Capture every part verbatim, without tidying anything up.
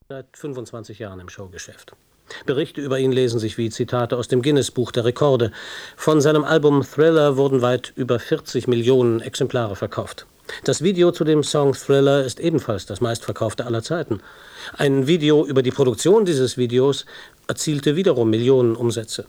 Seit fünfundzwanzig Jahren im Showgeschäft. Berichte über ihn lesen sich wie Zitate aus dem Guinness-Buch der Rekorde. Von seinem Album Thriller wurden weit über vierzig Millionen Exemplare verkauft. Das Video zu dem Song Thriller ist ebenfalls das meistverkaufte aller Zeiten. Ein Video über die Produktion dieses Videos erzielte wiederum Millionen Umsätze.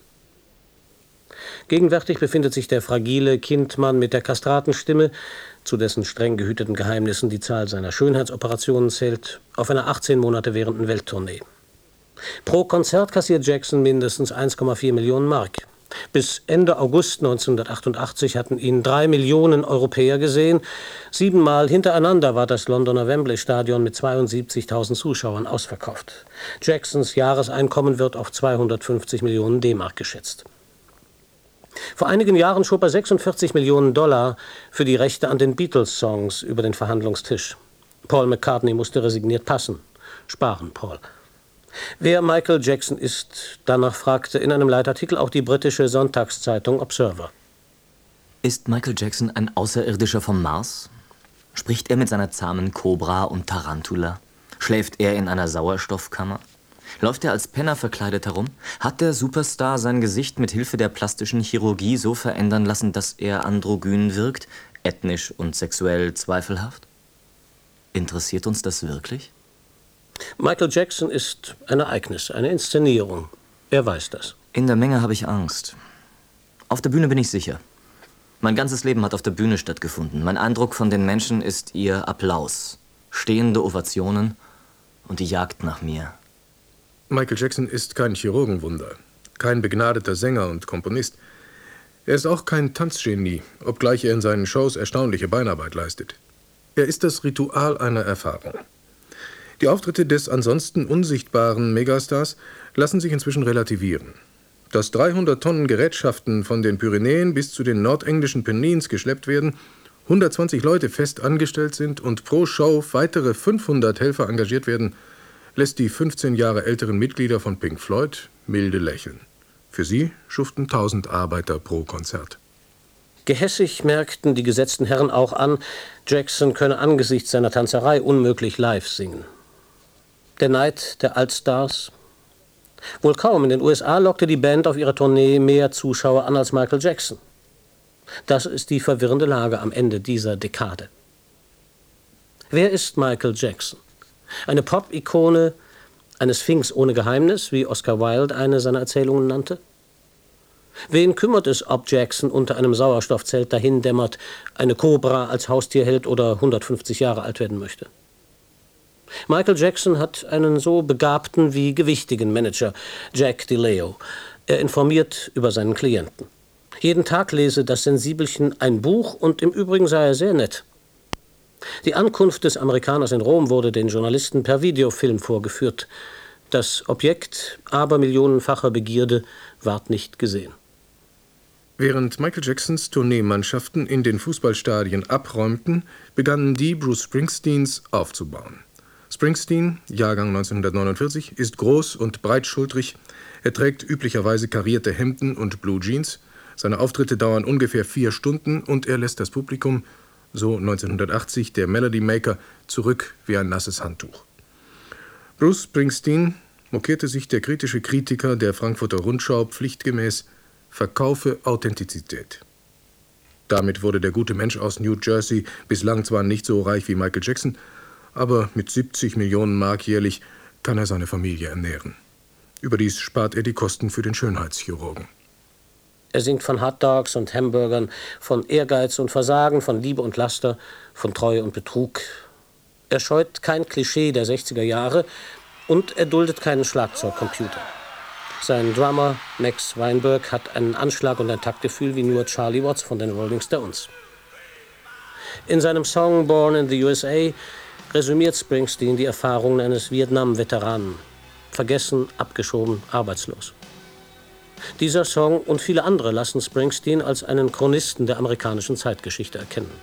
Gegenwärtig befindet sich der fragile Kindmann mit der Kastratenstimme, zu dessen streng gehüteten Geheimnissen die Zahl seiner Schönheitsoperationen zählt, auf einer achtzehn Monate währenden Welttournee. Pro Konzert kassiert Jackson mindestens eins Komma vier Millionen Mark. Bis Ende August neunzehnhundertachtundachtzig hatten ihn drei Millionen Europäer gesehen. Siebenmal hintereinander war das Londoner Wembley-Stadion mit zweiundsiebzigtausend Zuschauern ausverkauft. Jacksons Jahreseinkommen wird auf zweihundertfünfzig Millionen D-Mark geschätzt. Vor einigen Jahren schob er sechsundvierzig Millionen Dollar für die Rechte an den Beatles-Songs über den Verhandlungstisch. Paul McCartney musste resigniert passen. Sparen, Paul. Wer Michael Jackson ist, danach fragte in einem Leitartikel auch die britische Sonntagszeitung Observer. Ist Michael Jackson ein Außerirdischer vom Mars? Spricht er mit seiner zahmen Kobra und Tarantula? Schläft er in einer Sauerstoffkammer? Läuft er als Penner verkleidet herum? Hat der Superstar sein Gesicht mit Hilfe der plastischen Chirurgie so verändern lassen, dass er androgyn wirkt, ethnisch und sexuell zweifelhaft? Interessiert uns das wirklich? Michael Jackson ist ein Ereignis, eine Inszenierung. Er weiß das. In der Menge habe ich Angst. Auf der Bühne bin ich sicher. Mein ganzes Leben hat auf der Bühne stattgefunden. Mein Eindruck von den Menschen ist ihr Applaus, stehende Ovationen und die Jagd nach mir. Michael Jackson ist kein Chirurgenwunder, kein begnadeter Sänger und Komponist. Er ist auch kein Tanzgenie, obgleich er in seinen Shows erstaunliche Beinarbeit leistet. Er ist das Ritual einer Erfahrung. Die Auftritte des ansonsten unsichtbaren Megastars lassen sich inzwischen relativieren. Dass dreihundert Tonnen Gerätschaften von den Pyrenäen bis zu den nordenglischen Pennines geschleppt werden, hundertzwanzig Leute fest angestellt sind und pro Show weitere fünfhundert Helfer engagiert werden, lässt die fünfzehn Jahre älteren Mitglieder von Pink Floyd milde lächeln. Für sie schuften tausend Arbeiter pro Konzert. Gehässig merkten die gesetzten Herren auch an, Jackson könne angesichts seiner Tanzerei unmöglich live singen. Der Neid der Altstars? Wohl kaum. In den U S A lockte die Band auf ihrer Tournee mehr Zuschauer an als Michael Jackson. Das ist die verwirrende Lage am Ende dieser Dekade. Wer ist Michael Jackson? Eine Pop-Ikone, eine Sphinx ohne Geheimnis, wie Oscar Wilde eine seiner Erzählungen nannte? Wen kümmert es, ob Jackson unter einem Sauerstoffzelt dahindämmert, eine Kobra als Haustier hält oder hundertfünfzig Jahre alt werden möchte? Michael Jackson hat einen so begabten wie gewichtigen Manager, Jack DeLeo. Er informiert über seinen Klienten. Jeden Tag lese das Sensibelchen ein Buch und im Übrigen sei er sehr nett. Die Ankunft des Amerikaners in Rom wurde den Journalisten per Videofilm vorgeführt. Das Objekt abermillionenfacher Begierde ward nicht gesehen. Während Michael Jacksons Tourneemannschaften in den Fußballstadien abräumten, begannen die Bruce Springsteens aufzubauen. Springsteen, Jahrgang neunzehnhundertneunundvierzig, ist groß und breitschultrig. Er trägt üblicherweise karierte Hemden und Blue Jeans. Seine Auftritte dauern ungefähr vier Stunden und er lässt das Publikum, so neunzehnhundertachtzig der Melody Maker, zurück wie ein nasses Handtuch. Bruce Springsteen mokierte sich der kritische Kritiker der Frankfurter Rundschau pflichtgemäß: Verkaufe Authentizität. Damit wurde der gute Mensch aus New Jersey bislang zwar nicht so reich wie Michael Jackson, aber mit siebzig Millionen Mark jährlich kann er seine Familie ernähren. Überdies spart er die Kosten für den Schönheitschirurgen. Er singt von Hotdogs und Hamburgern, von Ehrgeiz und Versagen, von Liebe und Laster, von Treue und Betrug. Er scheut kein Klischee der sechziger Jahre und er duldet keinen Schlagzeugcomputer. Sein Drummer Max Weinberg hat einen Anschlag und ein Taktgefühl wie nur Charlie Watts von den Rolling Stones. In seinem Song Born in the U S A resümiert Springsteen die Erfahrungen eines Vietnam-Veteranen. Vergessen, abgeschoben, arbeitslos. Dieser Song und viele andere lassen Springsteen als einen Chronisten der amerikanischen Zeitgeschichte erkennen.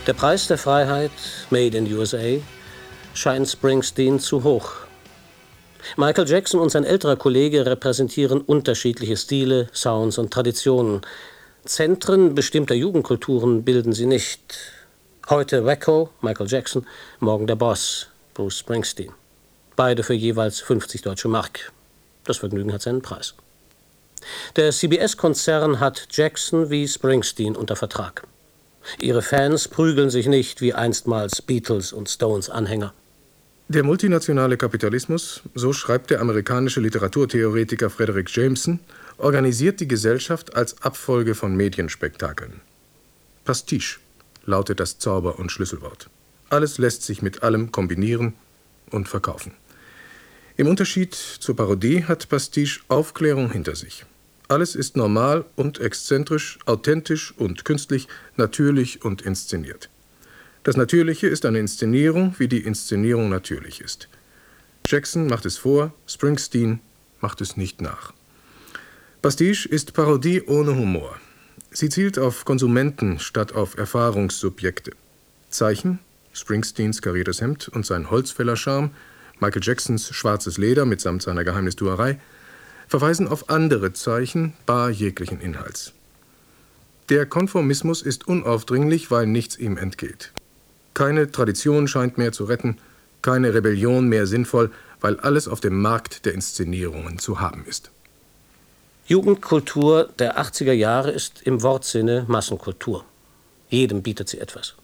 Der Preis der Freiheit, made in U S A, scheint Springsteen zu hoch. Michael Jackson und sein älterer Kollege repräsentieren unterschiedliche Stile, Sounds und Traditionen. Zentren bestimmter Jugendkulturen bilden sie nicht. Heute Wacko, Michael Jackson, morgen der Boss, Bruce Springsteen. Beide für jeweils fünfzig deutsche Mark. Das Vergnügen hat seinen Preis. Der C B S-Konzern hat Jackson wie Springsteen unter Vertrag. Ihre Fans prügeln sich nicht wie einstmals Beatles- und Stones-Anhänger. Der multinationale Kapitalismus, so schreibt der amerikanische Literaturtheoretiker Frederick Jameson, organisiert die Gesellschaft als Abfolge von Medienspektakeln. Pastiche lautet das Zauber- und Schlüsselwort. Alles lässt sich mit allem kombinieren und verkaufen. Im Unterschied zur Parodie hat Pastiche Aufklärung hinter sich. Alles ist normal und exzentrisch, authentisch und künstlich, natürlich und inszeniert. Das Natürliche ist eine Inszenierung, wie die Inszenierung natürlich ist. Jackson macht es vor, Springsteen macht es nicht nach. Pastiche ist Parodie ohne Humor. Sie zielt auf Konsumenten statt auf Erfahrungssubjekte. Zeichen, Springsteens kariertes Hemd und sein Holzfällercharme, Michael Jacksons schwarzes Leder mitsamt seiner Geheimnistuerei, verweisen auf andere Zeichen bar jeglichen Inhalts. Der Konformismus ist unaufdringlich, weil nichts ihm entgeht. Keine Tradition scheint mehr zu retten, keine Rebellion mehr sinnvoll, weil alles auf dem Markt der Inszenierungen zu haben ist. Jugendkultur der achtziger Jahre ist im Wortsinne Massenkultur. Jedem bietet sie etwas.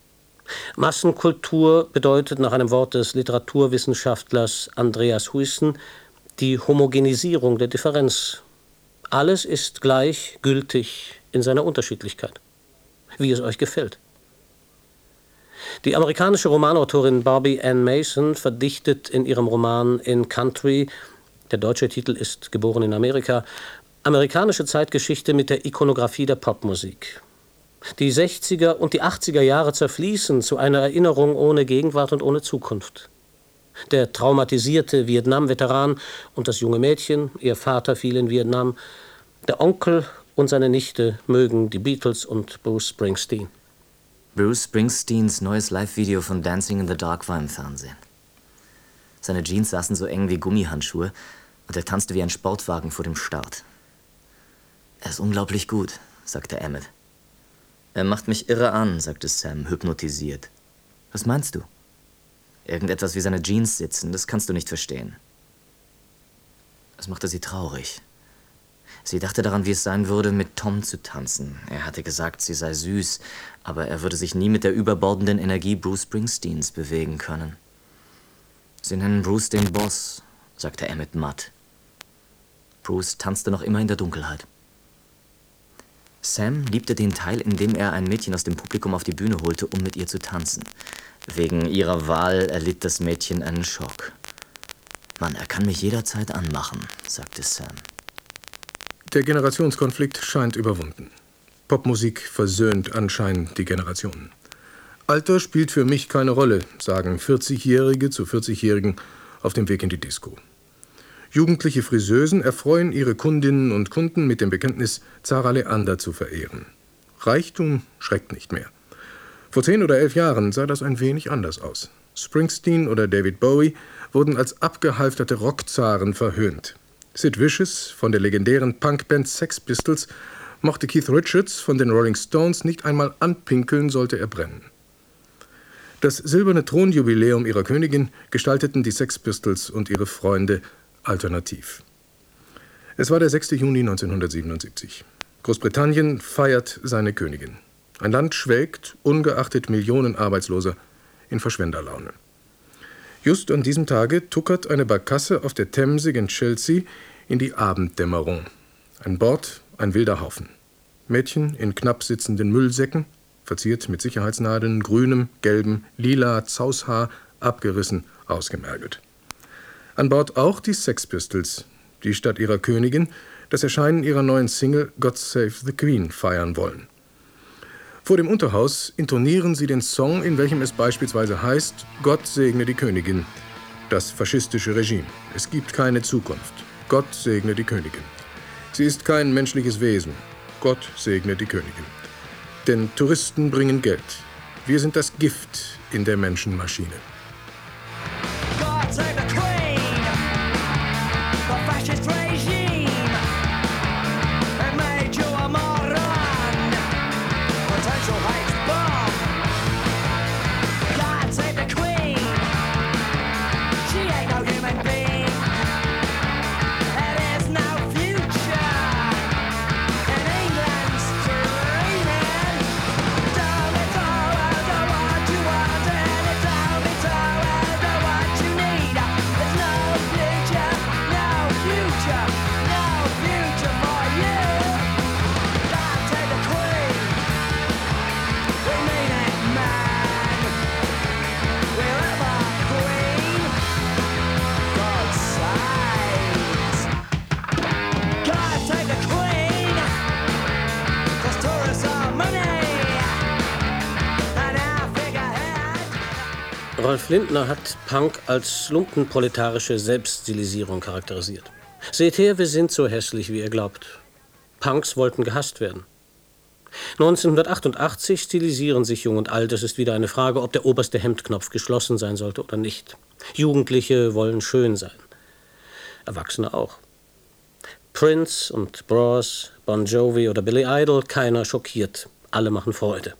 Massenkultur bedeutet nach einem Wort des Literaturwissenschaftlers Andreas Huyssen die Homogenisierung der Differenz. Alles ist gleich gültig in seiner Unterschiedlichkeit, wie es euch gefällt. Die amerikanische Romanautorin Barbie Ann Mason verdichtet in ihrem Roman In Country, der deutsche Titel ist Geboren in Amerika, amerikanische Zeitgeschichte mit der Ikonografie der Popmusik. Die sechziger und die achtziger Jahre zerfließen zu einer Erinnerung ohne Gegenwart und ohne Zukunft. Der traumatisierte Vietnam-Veteran und das junge Mädchen, ihr Vater fiel in Vietnam, der Onkel und seine Nichte mögen die Beatles und Bruce Springsteen. Bruce Springsteens neues Live-Video von Dancing in the Dark war im Fernsehen. Seine Jeans saßen so eng wie Gummihandschuhe und er tanzte wie ein Sportwagen vor dem Start. Er ist unglaublich gut, sagte Emmett. Er macht mich irre an, sagte Sam, hypnotisiert. Was meinst du? Irgendetwas wie seine Jeans sitzen, das kannst du nicht verstehen. Das machte sie traurig. Sie dachte daran, wie es sein würde, mit Tom zu tanzen. Er hatte gesagt, sie sei süß, aber er würde sich nie mit der überbordenden Energie Bruce Springsteens bewegen können. Sie nennen Bruce den Boss, sagte Emmett matt. Bruce tanzte noch immer in der Dunkelheit. Sam liebte den Teil, in dem er ein Mädchen aus dem Publikum auf die Bühne holte, um mit ihr zu tanzen. Wegen ihrer Wahl erlitt das Mädchen einen Schock. Mann, er kann mich jederzeit anmachen, sagte Sam. Der Generationskonflikt scheint überwunden. Popmusik versöhnt anscheinend die Generationen. Alter spielt für mich keine Rolle, sagen vierzigjährige zu vierzigjährigen auf dem Weg in die Disco. Jugendliche Friseusen erfreuen ihre Kundinnen und Kunden mit dem Bekenntnis, Zara Leander zu verehren. Reichtum schreckt nicht mehr. Vor zehn oder elf Jahren sah das ein wenig anders aus. Springsteen oder David Bowie wurden als abgehalfterte Rockzaren verhöhnt. Sid Vicious von der legendären Punkband Sex Pistols mochte Keith Richards von den Rolling Stones nicht einmal anpinkeln, sollte er brennen. Das silberne Thronjubiläum ihrer Königin gestalteten die Sex Pistols und ihre Freunde alternativ. Es war der sechste Juni neunzehnhundertsiebenundsiebzig. Großbritannien feiert seine Königin. Ein Land schwelgt, ungeachtet Millionen Arbeitsloser, in Verschwenderlaune. Just an diesem Tage tuckert eine Barkasse auf der Themse in Chelsea in die Abenddämmerung. An Bord ein wilder Haufen. Mädchen in knapp sitzenden Müllsäcken, verziert mit Sicherheitsnadeln, grünem, gelbem, lila, Zaushaar, abgerissen, ausgemergelt. An Bord auch die Sex Pistols, die statt ihrer Königin das Erscheinen ihrer neuen Single God Save the Queen feiern wollen. Vor dem Unterhaus intonieren sie den Song, in welchem es beispielsweise heißt, Gott segne die Königin, das faschistische Regime. Es gibt keine Zukunft. Gott segne die Königin. Sie ist kein menschliches Wesen. Gott segne die Königin. Denn Touristen bringen Geld. Wir sind das Gift in der Menschenmaschine. Rolf Lindner hat Punk als lumpenproletarische Selbststilisierung charakterisiert. Seht her, wir sind so hässlich, wie ihr glaubt. Punks wollten gehasst werden. neunzehnhundertachtundachtzig stilisieren sich Jung und Alt. Es ist wieder eine Frage, ob der oberste Hemdknopf geschlossen sein sollte oder nicht. Jugendliche wollen schön sein. Erwachsene auch. Prince und Bros, Bon Jovi oder Billy Idol, keiner schockiert. Alle machen Freude.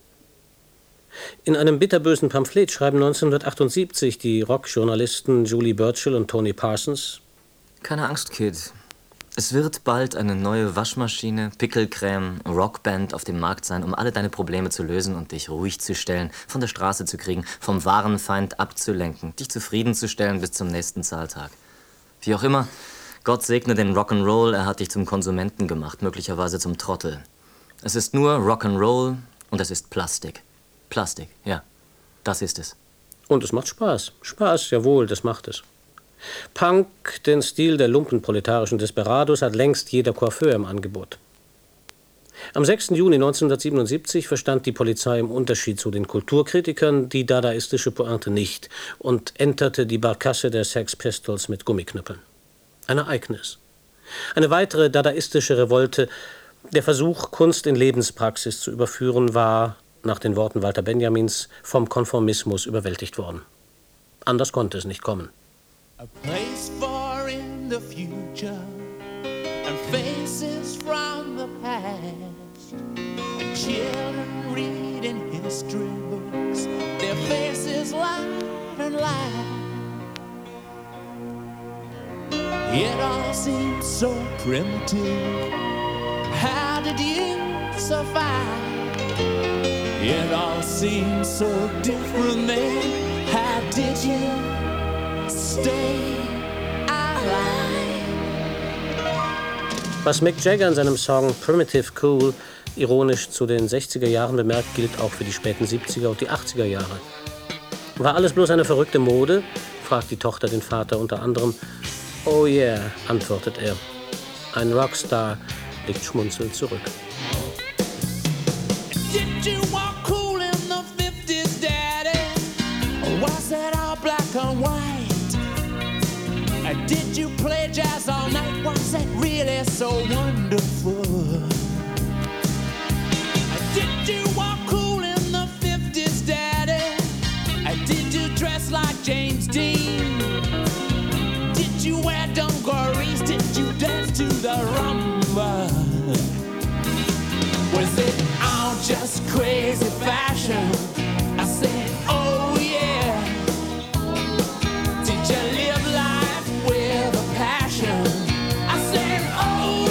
In einem bitterbösen Pamphlet schreiben neunzehnhundertachtundsiebzig die Rockjournalisten Julie Burchill und Tony Parsons: Keine Angst, Kid. Es wird bald eine neue Waschmaschine, Pickelcreme, Rockband auf dem Markt sein, um alle deine Probleme zu lösen und dich ruhig zu stellen, von der Straße zu kriegen, vom wahren Feind abzulenken, dich zufriedenzustellen bis zum nächsten Zahltag. Wie auch immer, Gott segne den Rock'n'Roll, er hat dich zum Konsumenten gemacht, möglicherweise zum Trottel. Es ist nur Rock'n'Roll und es ist Plastik. Plastik, ja, das ist es. Und es macht Spaß. Spaß, jawohl, das macht es. Punk, den Stil der lumpenproletarischen Desperados, hat längst jeder Coiffeur im Angebot. Am sechsten Juni neunzehnhundertsiebenundsiebzig verstand die Polizei im Unterschied zu den Kulturkritikern die dadaistische Pointe nicht und enterte die Barkasse der Sex Pistols mit Gummiknüppeln. Ein Ereignis. Eine weitere dadaistische Revolte, der Versuch, Kunst in Lebenspraxis zu überführen, war, nach den Worten Walter Benjamins, vom Konformismus überwältigt worden. Anders konnte es nicht kommen. A place for in the future and faces from the past and children reading history books, their faces light and light. It all seems so primitive. How did you survive? It all seems so different then. How did you stay alive? Was Mick Jagger in seinem Song Primitive Cool ironisch zu den sechziger Jahren bemerkt, gilt auch für die späten siebziger und die achtziger Jahre. War alles bloß eine verrückte Mode? Fragt die Tochter den Vater unter anderem. Oh yeah, antwortet er. Ein Rockstar blickt schmunzelnd zurück. Did you walk cool in the fifties, Daddy? Or was that all black and white? And did you play jazz all night? Was that really so wonderful? And did you walk cool in the fifties, Daddy? And did you dress like James Dean? Did you wear dungarees? Did you dance to the rumba? Was it all just crazy fashion? I said, oh yeah. Did you live life with a passion? I said, oh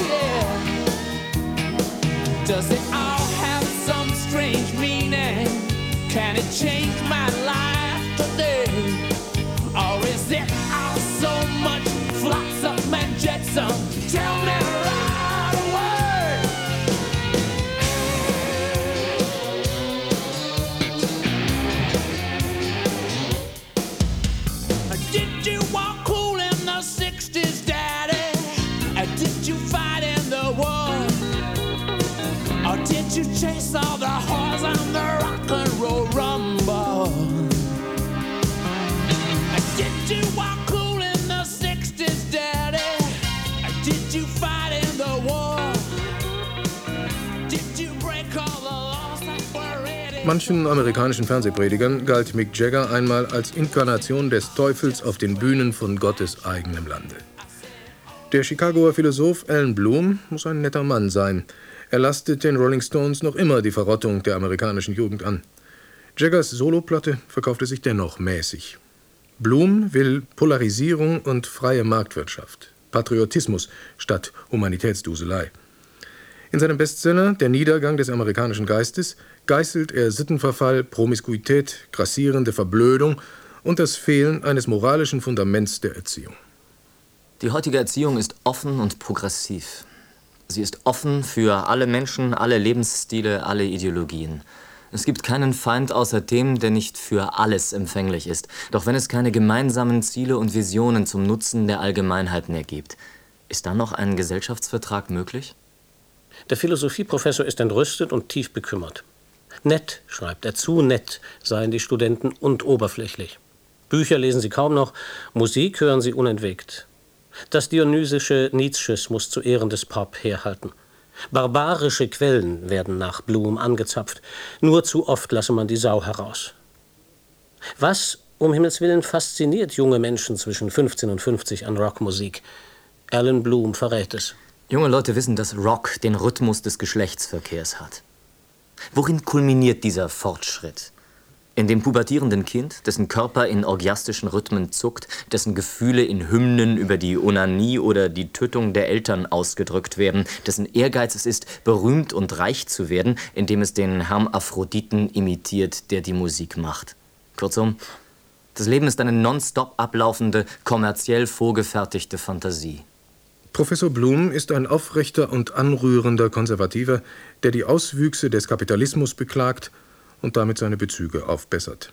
yeah. Does it all have some strange meaning? Can it change my life today? Or is it all so much flotsam and jetsam? Tell me right away. Did you walk cool in the sixties, Daddy? Or did you fight in the war? Or did you chase all the whores on the rock and roll rumble? Did you walk cool in the sixties, Daddy? Or did you fight Manchen amerikanischen Fernsehpredigern galt Mick Jagger einmal als Inkarnation des Teufels auf den Bühnen von Gottes eigenem Lande. Der Chicagoer Philosoph Allen Bloom muss ein netter Mann sein. Er lastet den Rolling Stones noch immer die Verrottung der amerikanischen Jugend an. Jaggers Soloplatte verkaufte sich dennoch mäßig. Bloom will Polarisierung und freie Marktwirtschaft, Patriotismus statt Humanitätsduselei. In seinem Bestseller »Der Niedergang des amerikanischen Geistes« geißelt er Sittenverfall, Promiskuität, grassierende Verblödung und das Fehlen eines moralischen Fundaments der Erziehung. Die heutige Erziehung ist offen und progressiv. Sie ist offen für alle Menschen, alle Lebensstile, alle Ideologien. Es gibt keinen Feind außer dem, der nicht für alles empfänglich ist. Doch wenn es keine gemeinsamen Ziele und Visionen zum Nutzen der Allgemeinheit mehr gibt, ist dann noch ein Gesellschaftsvertrag möglich? Der Philosophieprofessor ist entrüstet und tief bekümmert. Nett, schreibt er, zu nett seien die Studenten und oberflächlich. Bücher lesen sie kaum noch, Musik hören sie unentwegt. Das dionysische Nietzschismus zu Ehren des Pop herhalten. Barbarische Quellen werden nach Bloom angezapft. Nur zu oft lasse man die Sau heraus. Was, um Himmels Willen, fasziniert junge Menschen zwischen fünfzehn und fünfzig an Rockmusik? Allen Bloom verrät es. Junge Leute wissen, dass Rock den Rhythmus des Geschlechtsverkehrs hat. Worin kulminiert dieser Fortschritt? In dem pubertierenden Kind, dessen Körper in orgiastischen Rhythmen zuckt, dessen Gefühle in Hymnen über die Onanie oder die Tötung der Eltern ausgedrückt werden, dessen Ehrgeiz es ist, berühmt und reich zu werden, indem es den Hermaphroditen imitiert, der die Musik macht. Kurzum, das Leben ist eine nonstop ablaufende, kommerziell vorgefertigte Fantasie. Professor Bloom ist ein aufrechter und anrührender Konservativer, der die Auswüchse des Kapitalismus beklagt und damit seine Bezüge aufbessert.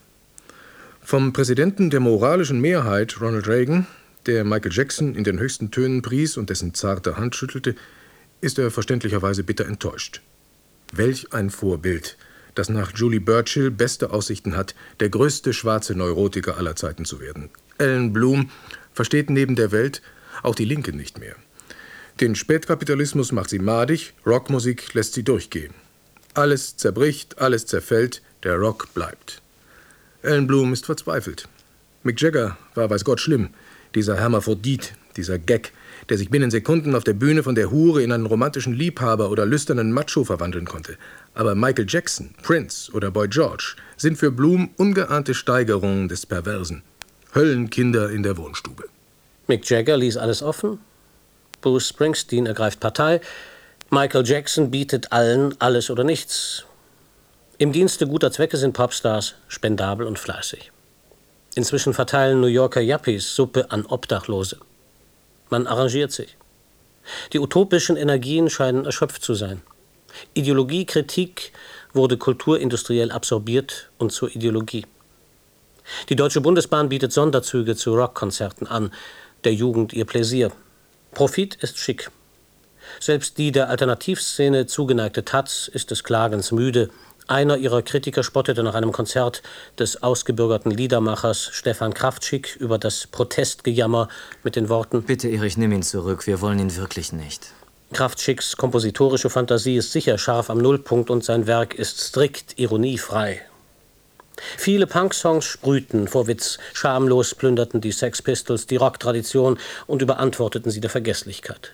Vom Präsidenten der moralischen Mehrheit, Ronald Reagan, der Michael Jackson in den höchsten Tönen pries und dessen zarte Hand schüttelte, ist er verständlicherweise bitter enttäuscht. Welch ein Vorbild, das nach Julie Burchill beste Aussichten hat, der größte schwarze Neurotiker aller Zeiten zu werden. Allen Bloom versteht neben der Welt auch die Linke nicht mehr. Den Spätkapitalismus macht sie madig, Rockmusik lässt sie durchgehen. Alles zerbricht, alles zerfällt, der Rock bleibt. Allen Bloom ist verzweifelt. Mick Jagger war weiß Gott schlimm, dieser Hermaphrodit, dieser Gag, der sich binnen Sekunden auf der Bühne von der Hure in einen romantischen Liebhaber oder lüsternen Macho verwandeln konnte. Aber Michael Jackson, Prince oder Boy George sind für Bloom ungeahnte Steigerungen des Perversen. Höllenkinder in der Wohnstube. Mick Jagger ließ alles offen. Bruce Springsteen ergreift Partei. Michael Jackson bietet allen alles oder nichts. Im Dienste guter Zwecke sind Popstars spendabel und fleißig. Inzwischen verteilen New Yorker Yuppies Suppe an Obdachlose. Man arrangiert sich. Die utopischen Energien scheinen erschöpft zu sein. Ideologiekritik wurde kulturindustriell absorbiert und zur Ideologie. Die Deutsche Bundesbahn bietet Sonderzüge zu Rockkonzerten an, der Jugend ihr Pläsier. Profit ist schick. Selbst die der Alternativszene zugeneigte Taz ist des Klagens müde. Einer ihrer Kritiker spottete nach einem Konzert des ausgebürgerten Liedermachers Stefan Kraftschick über das Protestgejammer mit den Worten: Bitte, Erich, nimm ihn zurück, wir wollen ihn wirklich nicht. Kraftschicks kompositorische Fantasie ist sicher scharf am Nullpunkt und sein Werk ist strikt ironiefrei. Viele Punk-Songs sprühten vor Witz, schamlos plünderten die Sex Pistols die Rocktradition und überantworteten sie der Vergesslichkeit.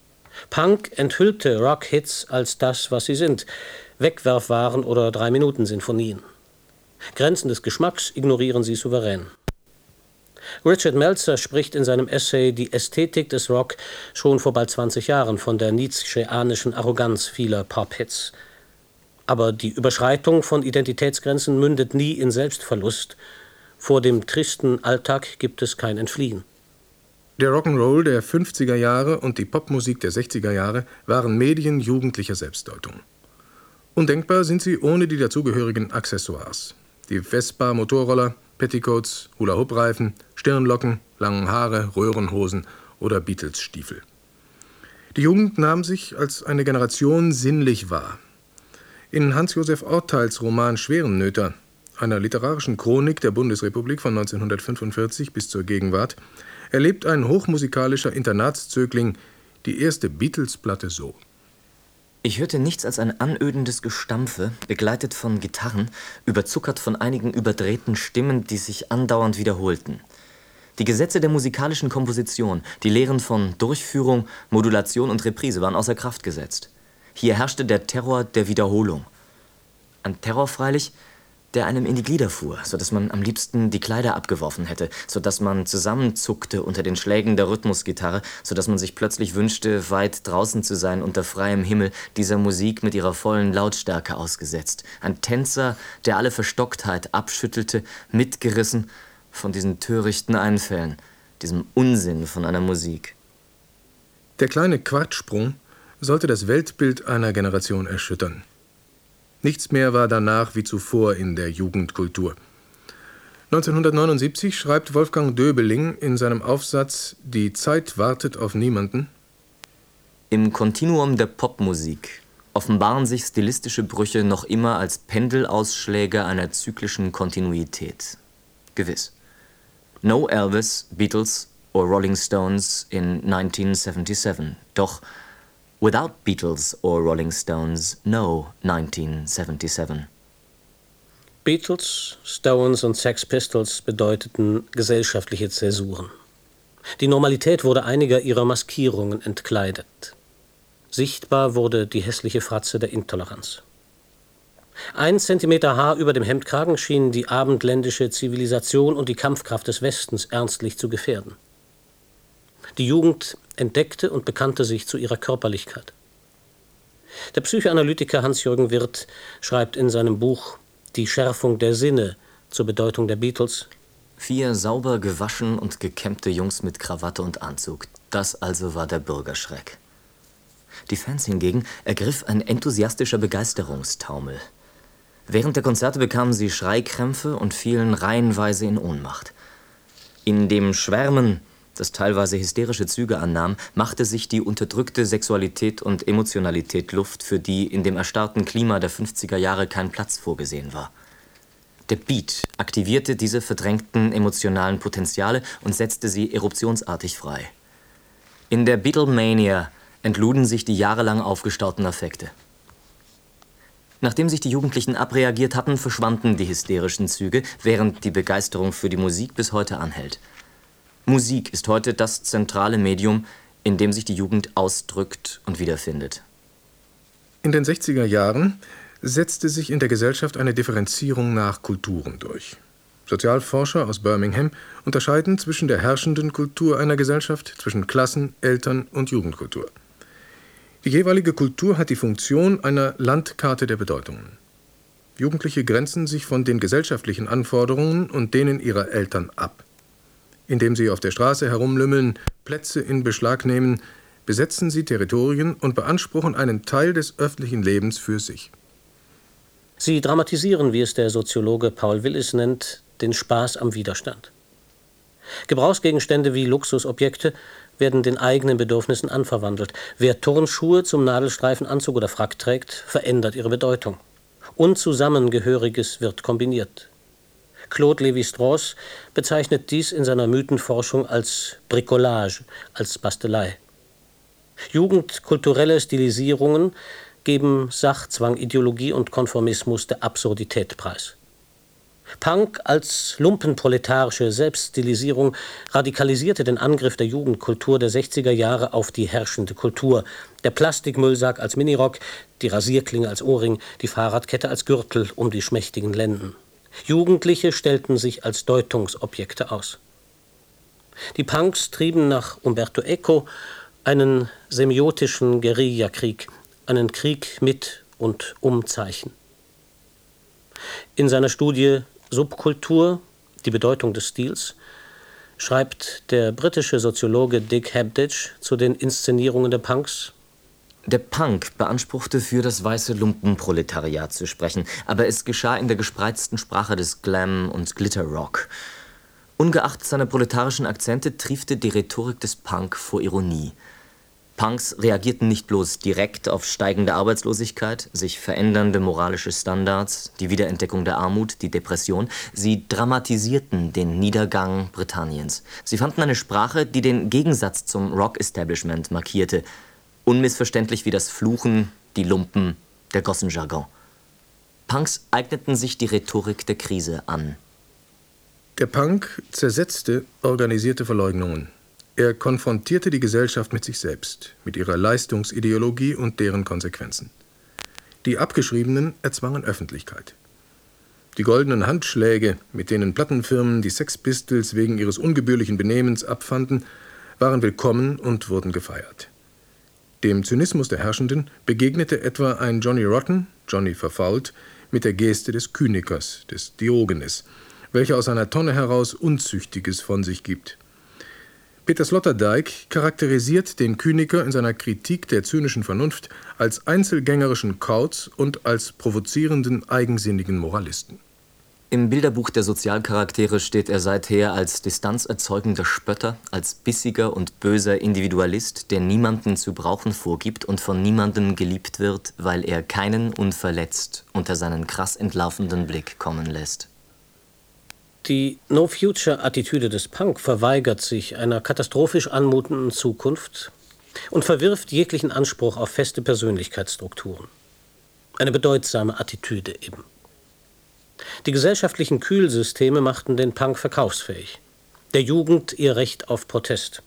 Punk enthüllte Rock-Hits als das, was sie sind: Wegwerfwaren oder Drei-Minuten-Sinfonien. Grenzen des Geschmacks ignorieren sie souverän. Richard Meltzer spricht in seinem Essay Die Ästhetik des Rock schon vor bald zwanzig Jahren von der nietzscheanischen Arroganz vieler Pop-Hits. Aber die Überschreitung von Identitätsgrenzen mündet nie in Selbstverlust. Vor dem tristen Alltag gibt es kein Entfliehen. Der Rock'n'Roll der fünfziger Jahre und die Popmusik der sechziger Jahre waren Medien jugendlicher Selbstdeutung. Undenkbar sind sie ohne die dazugehörigen Accessoires. Die Vespa-Motorroller, Petticoats, Hula-Hoop-Reifen, Stirnlocken, langen Haare, Röhrenhosen oder Beatles-Stiefel. Die Jugend nahm sich als eine Generation sinnlich wahr. In Hans-Josef Orteils Roman Schwerennöter, einer literarischen Chronik der Bundesrepublik von neunzehnhundertfünfundvierzig bis zur Gegenwart, erlebt ein hochmusikalischer Internatszögling die erste Beatles-Platte so. Ich hörte nichts als ein anödendes Gestampfe, begleitet von Gitarren, überzuckert von einigen überdrehten Stimmen, die sich andauernd wiederholten. Die Gesetze der musikalischen Komposition, die Lehren von Durchführung, Modulation und Reprise waren außer Kraft gesetzt. Hier herrschte der Terror der Wiederholung. Ein Terror freilich, der einem in die Glieder fuhr, sodass man am liebsten die Kleider abgeworfen hätte, sodass man zusammenzuckte unter den Schlägen der Rhythmusgitarre, sodass man sich plötzlich wünschte, weit draußen zu sein, unter freiem Himmel, dieser Musik mit ihrer vollen Lautstärke ausgesetzt. Ein Tänzer, der alle Verstocktheit abschüttelte, mitgerissen von diesen törichten Einfällen, diesem Unsinn von einer Musik. Der kleine Quartsprung sollte das Weltbild einer Generation erschüttern. Nichts mehr war danach wie zuvor in der Jugendkultur. neunzehnhundertneunundsiebzig schreibt Wolfgang Döbeling in seinem Aufsatz »Die Zeit wartet auf niemanden«: Im Kontinuum der Popmusik offenbaren sich stilistische Brüche noch immer als Pendelausschläge einer zyklischen Kontinuität. Gewiss. No Elvis, Beatles or Rolling Stones in nineteen seventy-seven. Doch without Beatles or Rolling Stones, no nineteen seventy-seven. Beatles, Stones und Sex Pistols bedeuteten gesellschaftliche Zäsuren. Die Normalität wurde einiger ihrer Maskierungen entkleidet. Sichtbar wurde die hässliche Fratze der Intoleranz. Ein Zentimeter Haar über dem Hemdkragen schien die abendländische Zivilisation und die Kampfkraft des Westens ernstlich zu gefährden. Die Jugend entdeckte und bekannte sich zu ihrer Körperlichkeit. Der Psychoanalytiker Hans-Jürgen Wirth schreibt in seinem Buch »Die Schärfung der Sinne« zur Bedeutung der Beatles: Vier sauber gewaschen und gekämmte Jungs mit Krawatte und Anzug. Das also war der Bürgerschreck. Die Fans hingegen ergriff ein enthusiastischer Begeisterungstaumel. Während der Konzerte bekamen sie Schreikrämpfe und fielen reihenweise in Ohnmacht. In dem Schwärmen, das teilweise hysterische Züge annahm, machte sich die unterdrückte Sexualität und Emotionalität Luft, für die in dem erstarrten Klima der fünfziger Jahre kein Platz vorgesehen war. Der Beat aktivierte diese verdrängten emotionalen Potenziale und setzte sie eruptionsartig frei. In der Beatlemania entluden sich die jahrelang aufgestauten Affekte. Nachdem sich die Jugendlichen abreagiert hatten, verschwanden die hysterischen Züge, während die Begeisterung für die Musik bis heute anhält. Musik ist heute das zentrale Medium, in dem sich die Jugend ausdrückt und wiederfindet. In den sechziger Jahren setzte sich in der Gesellschaft eine Differenzierung nach Kulturen durch. Sozialforscher aus Birmingham unterscheiden zwischen der herrschenden Kultur einer Gesellschaft, zwischen Klassen-, Eltern- und Jugendkultur. Die jeweilige Kultur hat die Funktion einer Landkarte der Bedeutungen. Jugendliche grenzen sich von den gesellschaftlichen Anforderungen und denen ihrer Eltern ab. Indem sie auf der Straße herumlümmeln, Plätze in Beschlag nehmen, besetzen sie Territorien und beanspruchen einen Teil des öffentlichen Lebens für sich. Sie dramatisieren, wie es der Soziologe Paul Willis nennt, den Spaß am Widerstand. Gebrauchsgegenstände wie Luxusobjekte werden den eigenen Bedürfnissen anverwandelt. Wer Turnschuhe zum Nadelstreifenanzug oder Frack trägt, verändert ihre Bedeutung. Unzusammengehöriges wird kombiniert. Claude Lévi-Strauss bezeichnet dies in seiner Mythenforschung als Bricolage, als Bastelei. Jugendkulturelle Stilisierungen geben Sachzwang, Ideologie und Konformismus der Absurdität preis. Punk als lumpenproletarische Selbststilisierung radikalisierte den Angriff der Jugendkultur der sechziger Jahre auf die herrschende Kultur. Der Plastikmüllsack als Minirock, die Rasierklinge als Ohrring, die Fahrradkette als Gürtel um die schmächtigen Lenden. Jugendliche stellten sich als Deutungsobjekte aus. Die Punks trieben nach Umberto Eco einen semiotischen Guerillakrieg, einen Krieg mit und um Zeichen. In seiner Studie Subkultur, die Bedeutung des Stils, schreibt der britische Soziologe Dick Habditch zu den Inszenierungen der Punks: Der Punk beanspruchte, für das weiße Lumpenproletariat zu sprechen, aber es geschah in der gespreizten Sprache des Glam- und Glitterrock. Ungeachtet seiner proletarischen Akzente triefte die Rhetorik des Punk vor Ironie. Punks reagierten nicht bloß direkt auf steigende Arbeitslosigkeit, sich verändernde moralische Standards, die Wiederentdeckung der Armut, die Depression. Sie dramatisierten den Niedergang Britanniens. Sie fanden eine Sprache, die den Gegensatz zum Rock-Establishment markierte. Unmissverständlich wie das Fluchen, die Lumpen, der Gossenjargon. Punks eigneten sich die Rhetorik der Krise an. Der Punk zersetzte organisierte Verleugnungen. Er konfrontierte die Gesellschaft mit sich selbst, mit ihrer Leistungsideologie und deren Konsequenzen. Die Abgeschriebenen erzwangen Öffentlichkeit. Die goldenen Handschläge, mit denen Plattenfirmen die Sex Pistols wegen ihres ungebührlichen Benehmens abfanden, waren willkommen und wurden gefeiert. Dem Zynismus der Herrschenden begegnete etwa ein Johnny Rotten, Johnny verfault, mit der Geste des Kynikers, des Diogenes, welcher aus einer Tonne heraus Unzüchtiges von sich gibt. Peter Sloterdijk charakterisiert den Kyniker in seiner Kritik der zynischen Vernunft als einzelgängerischen Kauz und als provozierenden, eigensinnigen Moralisten. Im Bilderbuch der Sozialcharaktere steht er seither als distanzerzeugender Spötter, als bissiger und böser Individualist, der niemanden zu brauchen vorgibt und von niemandem geliebt wird, weil er keinen unverletzt unter seinen krass entlarvenden Blick kommen lässt. Die No-Future-Attitüde des Punk verweigert sich einer katastrophisch anmutenden Zukunft und verwirft jeglichen Anspruch auf feste Persönlichkeitsstrukturen. Eine bedeutsame Attitüde eben. Die gesellschaftlichen Kühlsysteme machten den Punk verkaufsfähig, der Jugend ihr Recht auf Protest.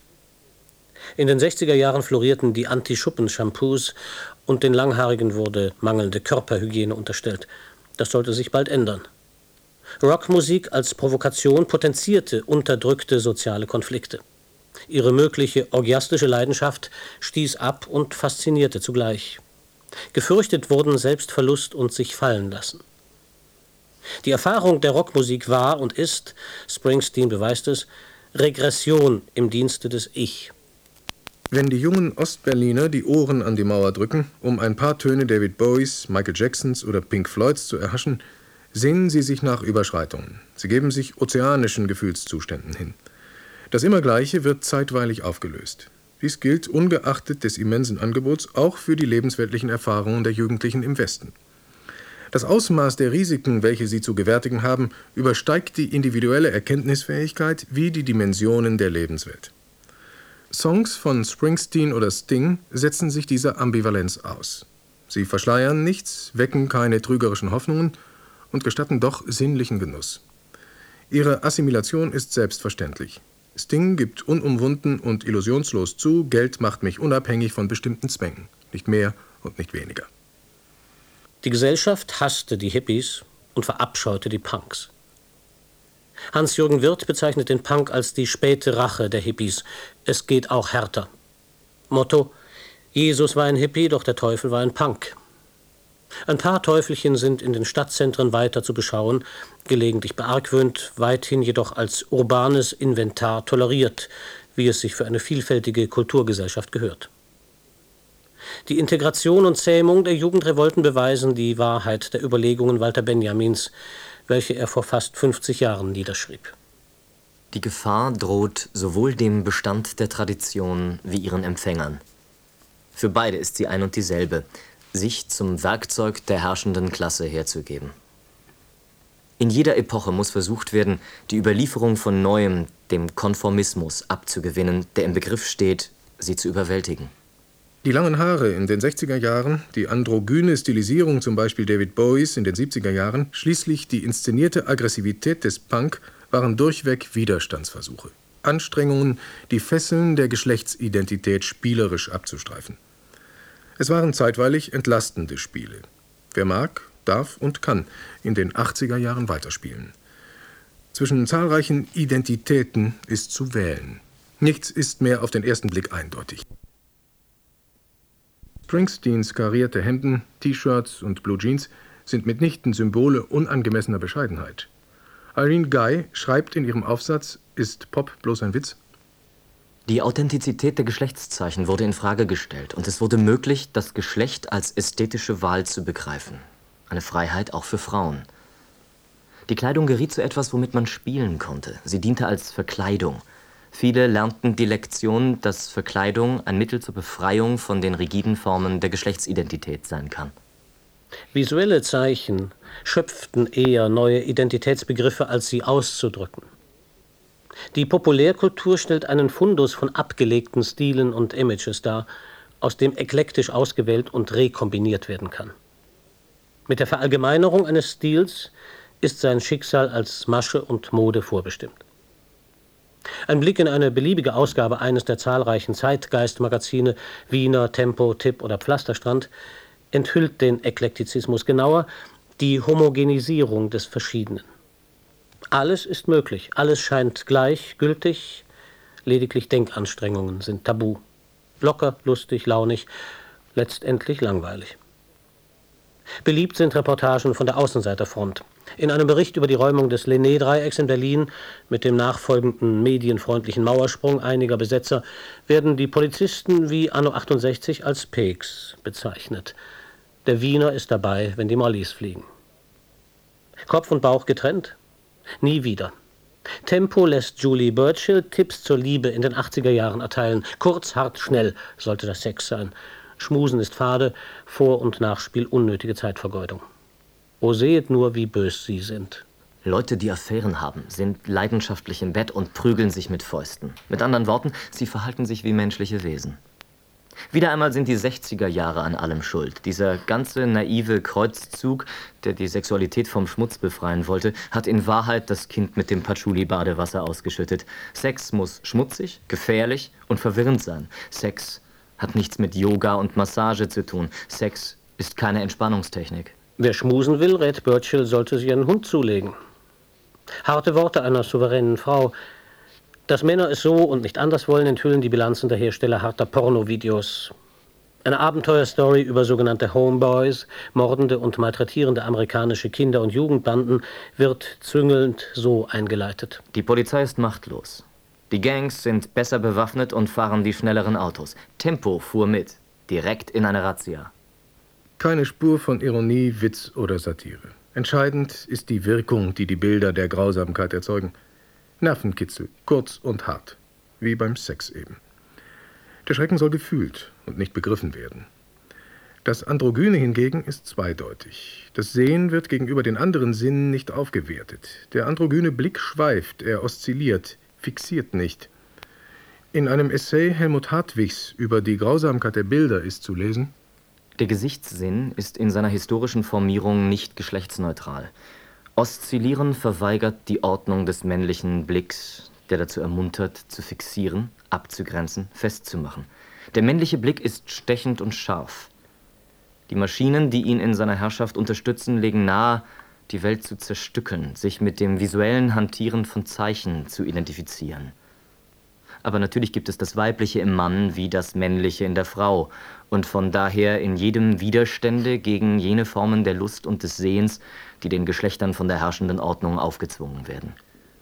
In den sechziger Jahren florierten die Anti-Schuppen-Shampoos und den Langhaarigen wurde mangelnde Körperhygiene unterstellt. Das sollte sich bald ändern. Rockmusik als Provokation potenzierte unterdrückte soziale Konflikte. Ihre mögliche orgiastische Leidenschaft stieß ab und faszinierte zugleich. Gefürchtet wurden Selbstverlust und sich fallen lassen. Die Erfahrung der Rockmusik war und ist, Springsteen beweist es, Regression im Dienste des Ich. Wenn die jungen Ostberliner die Ohren an die Mauer drücken, um ein paar Töne David Bowies, Michael Jacksons oder Pink Floyds zu erhaschen, sehnen sie sich nach Überschreitungen. Sie geben sich ozeanischen Gefühlszuständen hin. Das Immergleiche wird zeitweilig aufgelöst. Dies gilt ungeachtet des immensen Angebots auch für die lebensweltlichen Erfahrungen der Jugendlichen im Westen. Das Ausmaß der Risiken, welche sie zu gewärtigen haben, übersteigt die individuelle Erkenntnisfähigkeit wie die Dimensionen der Lebenswelt. Songs von Springsteen oder Sting setzen sich dieser Ambivalenz aus. Sie verschleiern nichts, wecken keine trügerischen Hoffnungen und gestatten doch sinnlichen Genuss. Ihre Assimilation ist selbstverständlich. Sting gibt unumwunden und illusionslos zu, Geld macht mich unabhängig von bestimmten Zwängen, nicht mehr und nicht weniger. Die Gesellschaft hasste die Hippies und verabscheute die Punks. Hans-Jürgen Wirth bezeichnet den Punk als die späte Rache der Hippies. Es geht auch härter. Motto: Jesus war ein Hippie, doch der Teufel war ein Punk. Ein paar Teufelchen sind in den Stadtzentren weiter zu beschauen, gelegentlich beargwöhnt, weithin jedoch als urbanes Inventar toleriert, wie es sich für eine vielfältige Kulturgesellschaft gehört. Die Integration und Zähmung der Jugendrevolten beweisen die Wahrheit der Überlegungen Walter Benjamins, welche er vor fast fünfzig Jahren niederschrieb. Die Gefahr droht sowohl dem Bestand der Tradition wie ihren Empfängern. Für beide ist sie ein und dieselbe: sich zum Werkzeug der herrschenden Klasse herzugeben. In jeder Epoche muss versucht werden, die Überlieferung von Neuem, dem Konformismus, abzugewinnen, der im Begriff steht, sie zu überwältigen. Die langen Haare in den sechziger Jahren, die androgyne Stilisierung zum Beispiel David Bowies in den siebziger Jahren, schließlich die inszenierte Aggressivität des Punk waren durchweg Widerstandsversuche. Anstrengungen, die Fesseln der Geschlechtsidentität spielerisch abzustreifen. Es waren zeitweilig entlastende Spiele. Wer mag, darf und kann in den achtziger Jahren weiterspielen. Zwischen zahlreichen Identitäten ist zu wählen. Nichts ist mehr auf den ersten Blick eindeutig. Springsteens karierte Hemden, T-Shirts und Blue Jeans sind mitnichten Symbole unangemessener Bescheidenheit. Irene Guy schreibt in ihrem Aufsatz »Ist Pop bloß ein Witz?« Die Authentizität der Geschlechtszeichen wurde in Frage gestellt und es wurde möglich, das Geschlecht als ästhetische Wahl zu begreifen. Eine Freiheit auch für Frauen. Die Kleidung geriet zu etwas, womit man spielen konnte. Sie diente als Verkleidung. Viele lernten die Lektion, dass Verkleidung ein Mittel zur Befreiung von den rigiden Formen der Geschlechtsidentität sein kann. Visuelle Zeichen schöpften eher neue Identitätsbegriffe, als sie auszudrücken. Die Populärkultur stellt einen Fundus von abgelegten Stilen und Images dar, aus dem eklektisch ausgewählt und rekombiniert werden kann. Mit der Verallgemeinerung eines Stils ist sein Schicksal als Masche und Mode vorbestimmt. Ein Blick in eine beliebige Ausgabe eines der zahlreichen Zeitgeist-Magazine, Wiener, Tempo, Tipp oder Pflasterstrand, enthüllt den Eklektizismus genauer, die Homogenisierung des Verschiedenen. Alles ist möglich, alles scheint gleichgültig, lediglich Denkanstrengungen sind tabu. Locker, lustig, launig, letztendlich langweilig. Beliebt sind Reportagen von der Außenseiterfront. In einem Bericht über die Räumung des Lenné-Dreiecks in Berlin mit dem nachfolgenden medienfreundlichen Mauersprung einiger Besetzer werden die Polizisten wie anno achtundsechzig als Peaks bezeichnet. Der Wiener ist dabei, wenn die Mollys fliegen. Kopf und Bauch getrennt? Nie wieder. Tempo lässt Julie Burchill Tipps zur Liebe in den achtziger Jahren erteilen. Kurz, hart, schnell sollte das Sex sein. Schmusen ist fade, Vor- und Nachspiel unnötige Zeitvergeudung. O sehet nur, wie bös sie sind. Leute, die Affären haben, sind leidenschaftlich im Bett und prügeln sich mit Fäusten. Mit anderen Worten, sie verhalten sich wie menschliche Wesen. Wieder einmal sind die sechziger Jahre an allem schuld. Dieser ganze naive Kreuzzug, der die Sexualität vom Schmutz befreien wollte, hat in Wahrheit das Kind mit dem Patchouli-Badewasser ausgeschüttet. Sex muss schmutzig, gefährlich und verwirrend sein. Sex hat nichts mit Yoga und Massage zu tun. Sex ist keine Entspannungstechnik. Wer schmusen will, rät Burchill, sollte sich einen Hund zulegen. Harte Worte einer souveränen Frau. Dass Männer es so und nicht anders wollen, enthüllen die Bilanzen der Hersteller harter Pornovideos. Eine Abenteuerstory über sogenannte Homeboys, mordende und malträtierende amerikanische Kinder- und Jugendbanden, wird züngelnd so eingeleitet. Die Polizei ist machtlos. Die Gangs sind besser bewaffnet und fahren die schnelleren Autos. Tempo fuhr mit, direkt in eine Razzia. Keine Spur von Ironie, Witz oder Satire. Entscheidend ist die Wirkung, die die Bilder der Grausamkeit erzeugen. Nervenkitzel, kurz und hart, wie beim Sex eben. Der Schrecken soll gefühlt und nicht begriffen werden. Das Androgyne hingegen ist zweideutig. Das Sehen wird gegenüber den anderen Sinnen nicht aufgewertet. Der androgyne Blick schweift, er oszilliert, fixiert nicht. In einem Essay Helmut Hartwigs über die Grausamkeit der Bilder ist zu lesen: Der Gesichtssinn ist in seiner historischen Formierung nicht geschlechtsneutral. Oszillieren verweigert die Ordnung des männlichen Blicks, der dazu ermuntert, zu fixieren, abzugrenzen, festzumachen. Der männliche Blick ist stechend und scharf. Die Maschinen, die ihn in seiner Herrschaft unterstützen, legen nahe, die Welt zu zerstückeln, sich mit dem visuellen Hantieren von Zeichen zu identifizieren. Aber natürlich gibt es das Weibliche im Mann wie das Männliche in der Frau und von daher in jedem Widerstände gegen jene Formen der Lust und des Sehens, die den Geschlechtern von der herrschenden Ordnung aufgezwungen werden.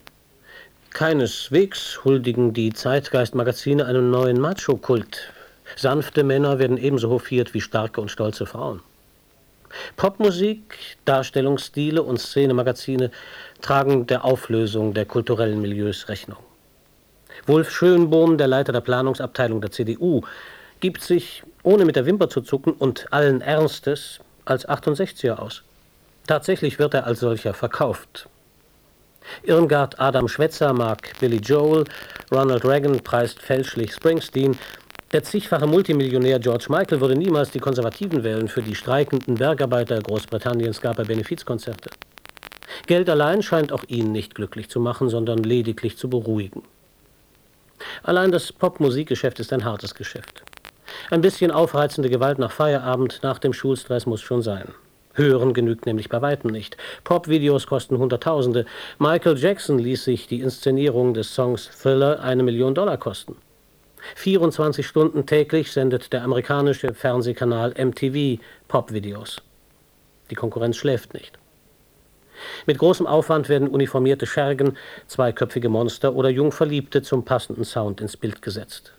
Keineswegs huldigen die Zeitgeist-Magazine einem neuen Macho-Kult. Sanfte Männer werden ebenso hofiert wie starke und stolze Frauen. Popmusik, Darstellungsstile und Szenemagazine tragen der Auflösung der kulturellen Milieus Rechnung. Wolf Schönbohm, der Leiter der Planungsabteilung der C D U, gibt sich, ohne mit der Wimper zu zucken und allen Ernstes, als achtundsechziger aus. Tatsächlich wird er als solcher verkauft. Irmgard Adam Schweitzer mag Billy Joel, Ronald Reagan preist fälschlich Springsteen. Der zigfache Multimillionär George Michael würde niemals die Konservativen wählen. Für die streikenden Bergarbeiter Großbritanniens gab er Benefizkonzerte. Geld allein scheint auch ihn nicht glücklich zu machen, sondern lediglich zu beruhigen. Allein das Popmusikgeschäft ist ein hartes Geschäft. Ein bisschen aufreizende Gewalt nach Feierabend, nach dem Schulstress muss schon sein. Hören genügt nämlich bei weitem nicht. Popvideos kosten Hunderttausende. Michael Jackson ließ sich die Inszenierung des Songs Thriller eine Million Dollar kosten. vierundzwanzig Stunden täglich sendet der amerikanische Fernsehkanal M T V Popvideos. Die Konkurrenz schläft nicht. Mit großem Aufwand werden uniformierte Schergen, zweiköpfige Monster oder Jungverliebte zum passenden Sound ins Bild gesetzt.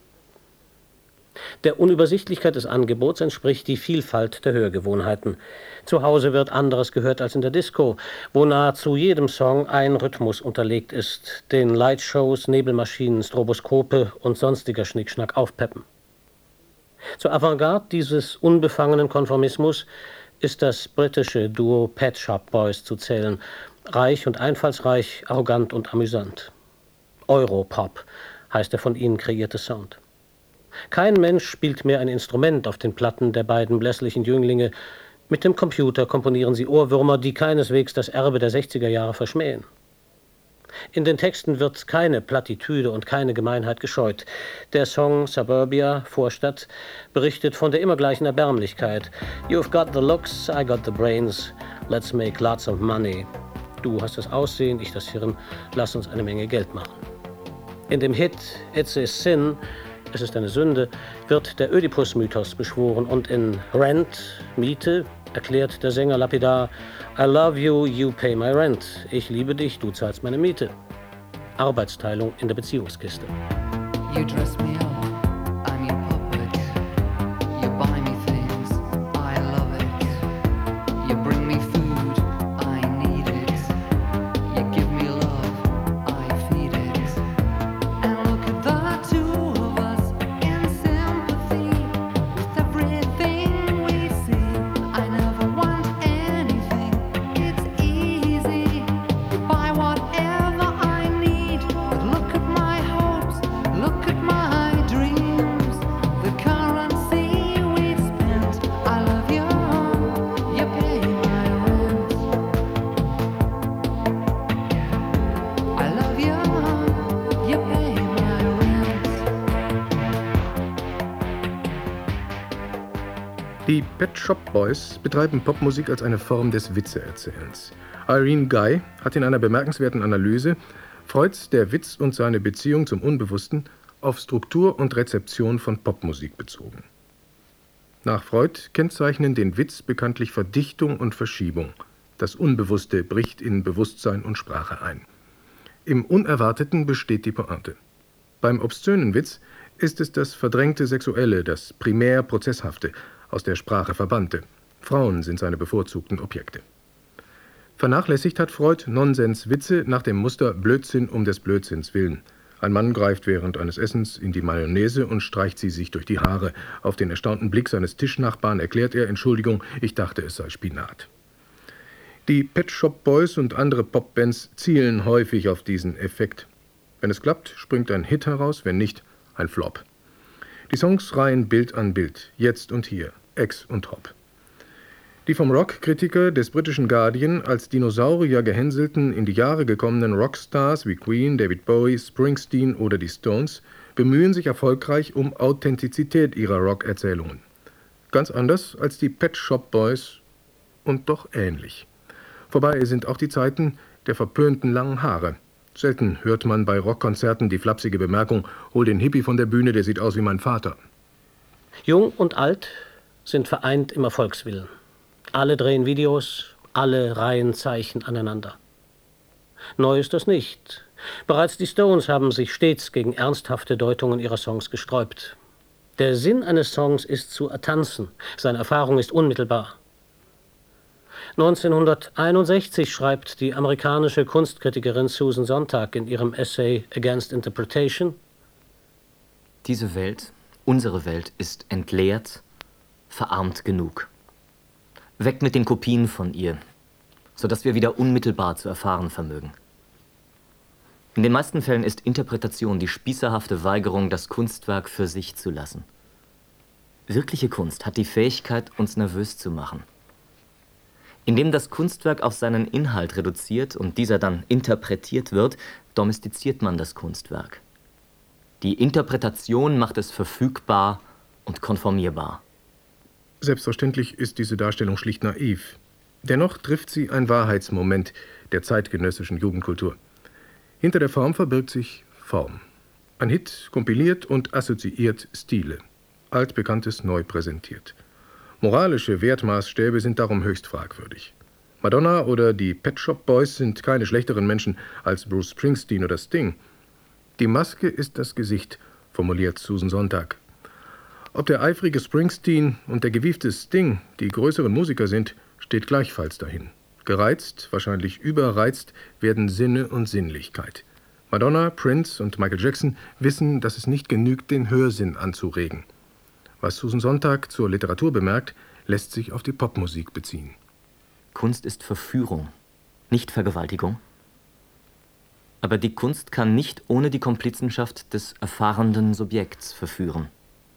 Der Unübersichtlichkeit des Angebots entspricht die Vielfalt der Hörgewohnheiten. Zu Hause wird anderes gehört als in der Disco, wo nahezu jedem Song ein Rhythmus unterlegt ist, den Lightshows, Nebelmaschinen, Stroboskope und sonstiger Schnickschnack aufpeppen. Zur Avantgarde dieses unbefangenen Konformismus ist das britische Duo Pet Shop Boys zu zählen, reich und einfallsreich, arrogant und amüsant. Europop heißt der von ihnen kreierte Sound. Kein Mensch spielt mehr ein Instrument auf den Platten der beiden blässlichen Jünglinge. Mit dem Computer komponieren sie Ohrwürmer, die keineswegs das Erbe der sechziger Jahre verschmähen. In den Texten wird keine Plattitüde und keine Gemeinheit gescheut. Der Song Suburbia, Vorstadt, berichtet von der immer gleichen Erbärmlichkeit. You've got the looks, I got the brains, let's make lots of money. Du hast das Aussehen, ich das Hirn, lass uns eine Menge Geld machen. In dem Hit It's a Sin, es ist eine Sünde, wird der Ödipus-Mythos beschworen und in Rent, Miete, erklärt der Sänger lapidar: I love you, you pay my rent. Ich liebe dich, du zahlst meine Miete. Arbeitsteilung in der Beziehungskiste. You dress me up, I'm your puppet. You buy me things, I love it. You bring me food, I need it. You give me love, I feed it. And look at the two of us in sympathy with everything we see. I never want anything, it's easy. You buy whatever I need. But look at my hopes, look at my dreams. The currency we spent. I love you, you pay my rent. I love you, you pay my rent. Die Pet Shop Boys betreiben Popmusik als eine Form des Witzeerzählens. Irene Guy hat in einer bemerkenswerten Analyse Freuds Der Witz und seine Beziehung zum Unbewussten auf Struktur und Rezeption von Popmusik bezogen. Nach Freud kennzeichnen den Witz bekanntlich Verdichtung und Verschiebung. Das Unbewusste bricht in Bewusstsein und Sprache ein. Im Unerwarteten besteht die Pointe. Beim obszönen Witz ist es das verdrängte Sexuelle, das primär Prozesshafte, aus der Sprache verbannte. Frauen sind seine bevorzugten Objekte. Vernachlässigt hat Freud Nonsenswitze nach dem Muster Blödsinn um des Blödsinns willen. Ein Mann greift während eines Essens in die Mayonnaise und streicht sie sich durch die Haare. Auf den erstaunten Blick seines Tischnachbarn erklärt er: Entschuldigung, ich dachte, es sei Spinat. Die Pet Shop Boys und andere Popbands zielen häufig auf diesen Effekt. Wenn es klappt, springt ein Hit heraus, wenn nicht, ein Flop. Die Songs reihen Bild an Bild, jetzt und hier, Ex und Hop. Die vom Rockkritiker des britischen Guardian als Dinosaurier gehänselten, in die Jahre gekommenen Rockstars wie Queen, David Bowie, Springsteen oder die Stones bemühen sich erfolgreich um Authentizität ihrer Rockerzählungen. Ganz anders als die Pet Shop Boys und doch ähnlich. Vorbei sind auch die Zeiten der verpönten langen Haare. Selten hört man bei Rockkonzerten die flapsige Bemerkung: Hol den Hippie von der Bühne, der sieht aus wie mein Vater. Jung und alt sind vereint im Erfolgswillen. Alle drehen Videos, alle reihen Zeichen aneinander. Neu ist das nicht. Bereits die Stones haben sich stets gegen ernsthafte Deutungen ihrer Songs gesträubt. Der Sinn eines Songs ist zu ertanzen, seine Erfahrung ist unmittelbar. neunzehnhunderteinundsechzig schreibt die amerikanische Kunstkritikerin Susan Sontag in ihrem Essay Against Interpretation: Diese Welt, unsere Welt, ist entleert, verarmt genug. Weg mit den Kopien von ihr, sodass wir wieder unmittelbar zu erfahren vermögen. In den meisten Fällen ist Interpretation die spießerhafte Weigerung, das Kunstwerk für sich zu lassen. Wirkliche Kunst hat die Fähigkeit, uns nervös zu machen. Indem das Kunstwerk auf seinen Inhalt reduziert und dieser dann interpretiert wird, domestiziert man das Kunstwerk. Die Interpretation macht es verfügbar und konformierbar. Selbstverständlich ist diese Darstellung schlicht naiv. Dennoch trifft sie ein Wahrheitsmoment der zeitgenössischen Jugendkultur. Hinter der Form verbirgt sich Form. Ein Hit kompiliert und assoziiert Stile. Altbekanntes neu präsentiert. Moralische Wertmaßstäbe sind darum höchst fragwürdig. Madonna oder die Pet Shop Boys sind keine schlechteren Menschen als Bruce Springsteen oder Sting. Die Maske ist das Gesicht, formuliert Susan Sontag. Ob der eifrige Springsteen und der gewiefte Sting die größeren Musiker sind, steht gleichfalls dahin. Gereizt, wahrscheinlich überreizt, werden Sinne und Sinnlichkeit. Madonna, Prince und Michael Jackson wissen, dass es nicht genügt, den Hörsinn anzuregen. Was Susan Sontag zur Literatur bemerkt, lässt sich auf die Popmusik beziehen. Kunst ist Verführung, nicht Vergewaltigung. Aber die Kunst kann nicht ohne die Komplizenschaft des erfahrenen Subjekts verführen.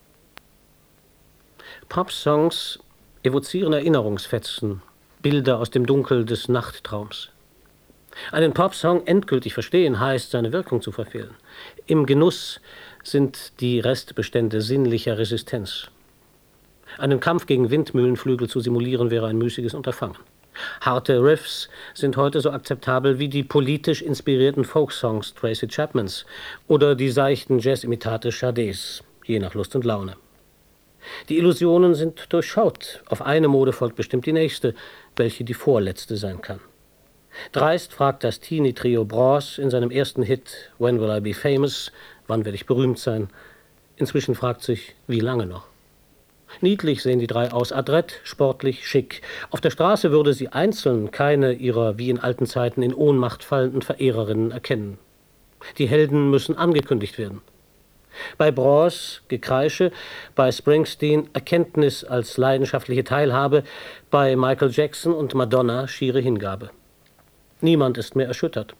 Popsongs evozieren Erinnerungsfetzen, Bilder aus dem Dunkel des Nachttraums. Einen Popsong endgültig verstehen heißt, seine Wirkung zu verfehlen. Im Genuss sind die Restbestände sinnlicher Resistenz. Einen Kampf gegen Windmühlenflügel zu simulieren, wäre ein müßiges Unterfangen. Harte Riffs sind heute so akzeptabel wie die politisch inspirierten Folksongs Tracy Chapmans oder die seichten Jazz-Imitate Sadés, je nach Lust und Laune. Die Illusionen sind durchschaut. Auf eine Mode folgt bestimmt die nächste, welche die vorletzte sein kann. Dreist fragt das Teenie-Trio Bros in seinem ersten Hit When Will I Be Famous, wann werde ich berühmt sein? Inzwischen fragt sich, wie lange noch? Niedlich sehen die drei aus, adrett, sportlich, schick. Auf der Straße würde sie einzeln keine ihrer wie in alten Zeiten in Ohnmacht fallenden Verehrerinnen erkennen. Die Helden müssen angekündigt werden. Bei Bros Gekreische, bei Springsteen Erkenntnis als leidenschaftliche Teilhabe, bei Michael Jackson und Madonna schiere Hingabe. Niemand ist mehr erschüttert.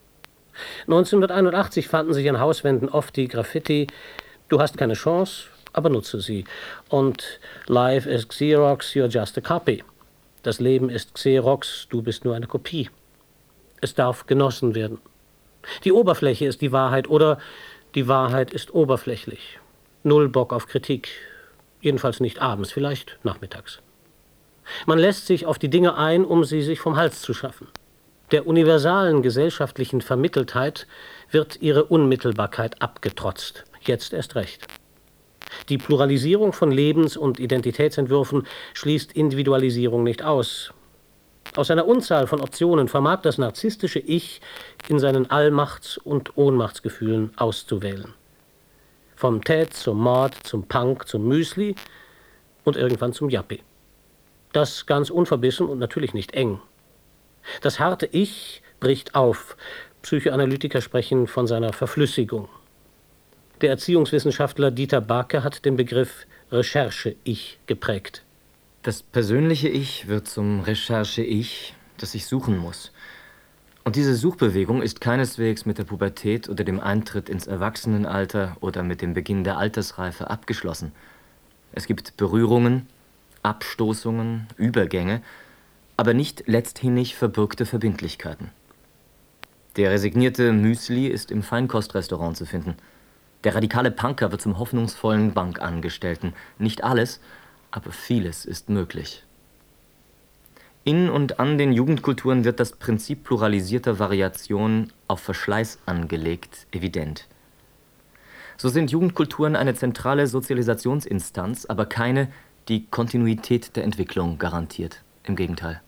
neunzehnhunderteinundachtzig fanden sich an Hauswänden oft die Graffiti »Du hast keine Chance, aber nutze sie« und »Life is Xerox, you're just a copy«. Das Leben ist Xerox, du bist nur eine Kopie. Es darf genossen werden. Die Oberfläche ist die Wahrheit oder die Wahrheit ist oberflächlich. Null Bock auf Kritik. Jedenfalls nicht abends, vielleicht nachmittags. Man lässt sich auf die Dinge ein, um sie sich vom Hals zu schaffen. Der universalen gesellschaftlichen Vermitteltheit wird ihre Unmittelbarkeit abgetrotzt. Jetzt erst recht. Die Pluralisierung von Lebens- und Identitätsentwürfen schließt Individualisierung nicht aus. Aus einer Unzahl von Optionen vermag das narzisstische Ich in seinen Allmachts- und Ohnmachtsgefühlen auszuwählen. Vom Ted zum Mord, zum Punk, zum Müsli und irgendwann zum Yuppie. Das ganz unverbissen und natürlich nicht eng. Das harte Ich bricht auf. Psychoanalytiker sprechen von seiner Verflüssigung. Der Erziehungswissenschaftler Dieter Barke hat den Begriff Recherche-Ich geprägt. Das persönliche Ich wird zum Recherche-Ich, das ich suchen muss. Und diese Suchbewegung ist keineswegs mit der Pubertät oder dem Eintritt ins Erwachsenenalter oder mit dem Beginn der Altersreife abgeschlossen. Es gibt Berührungen, Abstoßungen, Übergänge, aber nicht letzthinnig verbürgte Verbindlichkeiten. Der resignierte Müsli ist im Feinkostrestaurant zu finden. Der radikale Punker wird zum hoffnungsvollen Bankangestellten. Nicht alles, aber vieles ist möglich. In und an den Jugendkulturen wird das Prinzip pluralisierter Variation auf Verschleiß angelegt, evident. So sind Jugendkulturen eine zentrale Sozialisationsinstanz, aber keine, die Kontinuität der Entwicklung garantiert. Im Gegenteil.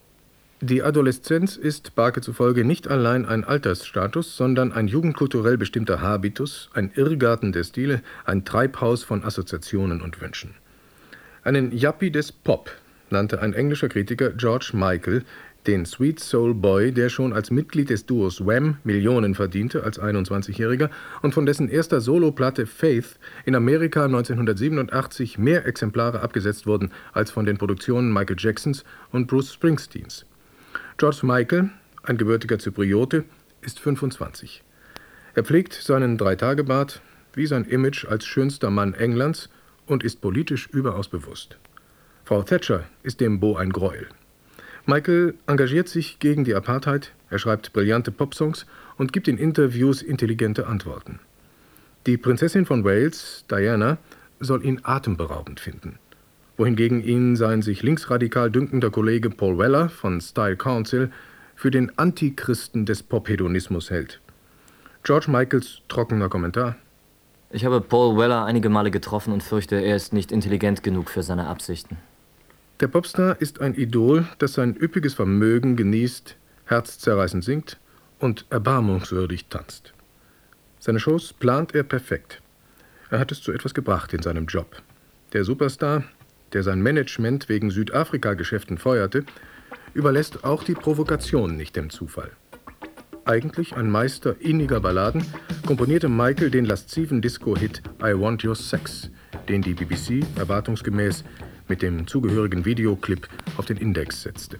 Die Adoleszenz ist Barke zufolge nicht allein ein Altersstatus, sondern ein jugendkulturell bestimmter Habitus, ein Irrgarten der Stile, ein Treibhaus von Assoziationen und Wünschen. Einen Yuppie des Pop nannte ein englischer Kritiker George Michael den Sweet Soul Boy, der schon als Mitglied des Duos Wham Millionen verdiente als einundzwanzigjähriger und von dessen erster Soloplatte Faith in Amerika neunzehnhundertsiebenundachtzig mehr Exemplare abgesetzt wurden als von den Produktionen Michael Jacksons und Bruce Springsteens. George Michael, ein gebürtiger Zypriote, ist fünfundzwanzig. Er pflegt seinen Dreitagebart wie sein Image als schönster Mann Englands und ist politisch überaus bewusst. Frau Thatcher ist dem Beau ein Gräuel. Michael engagiert sich gegen die Apartheid, er schreibt brillante Popsongs und gibt in Interviews intelligente Antworten. Die Prinzessin von Wales, Diana, soll ihn atemberaubend finden, wohingegen ihn sein sich linksradikal dünkender Kollege Paul Weller von Style Council für den Antichristen des Pophedonismus hält. George Michaels trockener Kommentar: Ich habe Paul Weller einige Male getroffen und fürchte, er ist nicht intelligent genug für seine Absichten. Der Popstar ist ein Idol, das sein üppiges Vermögen genießt, herzzerreißend singt und erbarmungswürdig tanzt. Seine Shows plant er perfekt. Er hat es zu etwas gebracht in seinem Job. Der Superstar, der sein Management wegen Südafrika-Geschäften feuerte, überlässt auch die Provokation nicht dem Zufall. Eigentlich ein Meister inniger Balladen, komponierte Michael den lasziven Disco-Hit I Want Your Sex, den die B B C erwartungsgemäß mit dem zugehörigen Videoclip auf den Index setzte.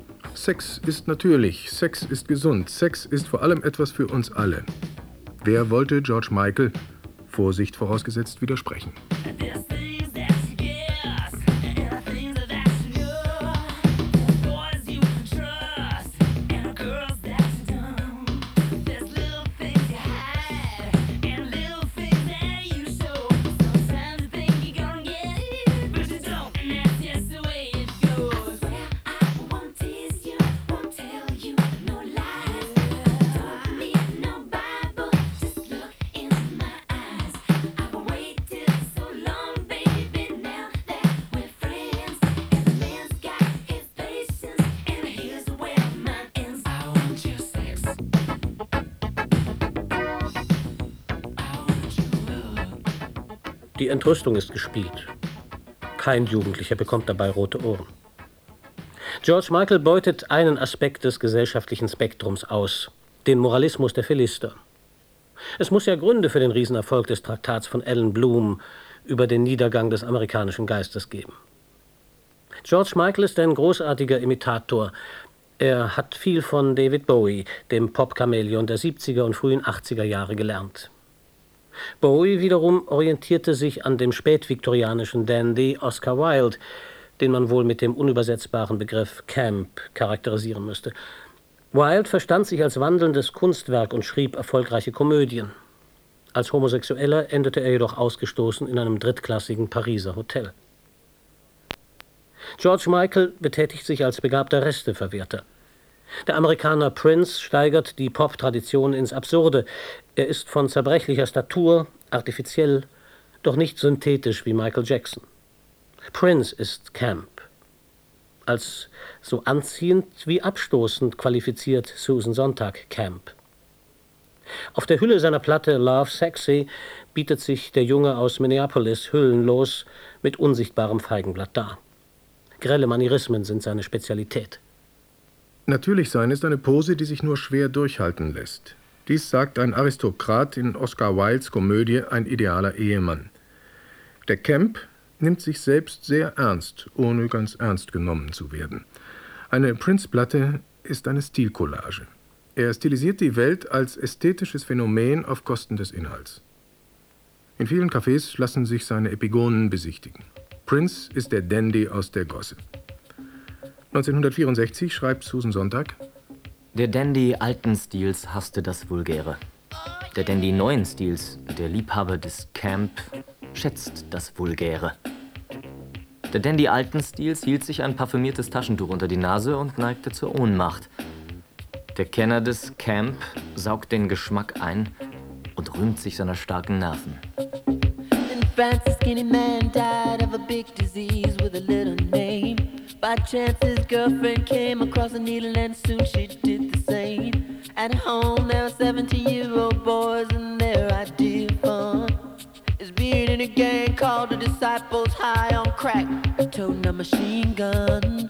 Sex ist natürlich, Sex ist gesund, Sex ist vor allem etwas für uns alle. Wer wollte George Michael, Vorsicht vorausgesetzt, widersprechen? This is yes, yes. Die Entrüstung ist gespielt. Kein Jugendlicher bekommt dabei rote Ohren. George Michael beutet einen Aspekt des gesellschaftlichen Spektrums aus, den Moralismus der Philister. Es muss ja Gründe für den Riesenerfolg des Traktats von Allen Bloom über den Niedergang des amerikanischen Geistes geben. George Michael ist ein großartiger Imitator. Er hat viel von David Bowie, dem Pop-Chamäleon der siebziger und frühen achtziger Jahre, gelernt. Bowie wiederum orientierte sich an dem spätviktorianischen Dandy Oscar Wilde, den man wohl mit dem unübersetzbaren Begriff Camp charakterisieren müsste. Wilde verstand sich als wandelndes Kunstwerk und schrieb erfolgreiche Komödien. Als Homosexueller endete er jedoch ausgestoßen in einem drittklassigen Pariser Hotel. George Michael betätigt sich als begabter Resteverwerter. Der Amerikaner Prince steigert die Pop-Tradition ins Absurde. Er ist von zerbrechlicher Statur, artifiziell, doch nicht synthetisch wie Michael Jackson. Prince ist Camp. Als so anziehend wie abstoßend qualifiziert Susan Sontag Camp. Auf der Hülle seiner Platte Love Sexy bietet sich der Junge aus Minneapolis hüllenlos mit unsichtbarem Feigenblatt dar. Grelle Manierismen sind seine Spezialität. Natürlich sein ist eine Pose, die sich nur schwer durchhalten lässt. Dies sagt ein Aristokrat in Oscar Wildes Komödie Ein idealer Ehemann. Der Camp nimmt sich selbst sehr ernst, ohne ganz ernst genommen zu werden. Eine Prince-Platte ist eine Stilcollage. Er stilisiert die Welt als ästhetisches Phänomen auf Kosten des Inhalts. In vielen Cafés lassen sich seine Epigonen besichtigen. Prince ist der Dandy aus der Gosse. neunzehnhundertvierundsechzig schreibt Susan Sontag: Der Dandy alten Stils hasste das Vulgäre. Der Dandy neuen Stils, der Liebhaber des Camp, schätzt das Vulgäre. Der Dandy alten Stils hielt sich ein parfümiertes Taschentuch unter die Nase und neigte zur Ohnmacht. Der Kenner des Camp saugt den Geschmack ein und rühmt sich seiner starken Nerven. France, a skinny man died of a big disease with a little name. By chance, his girlfriend came across a needle and soon she did the same. At home, there were seventeen-year-old boys and their idea of fun is being in a gang called the Disciples, high on crack, toting a machine gun.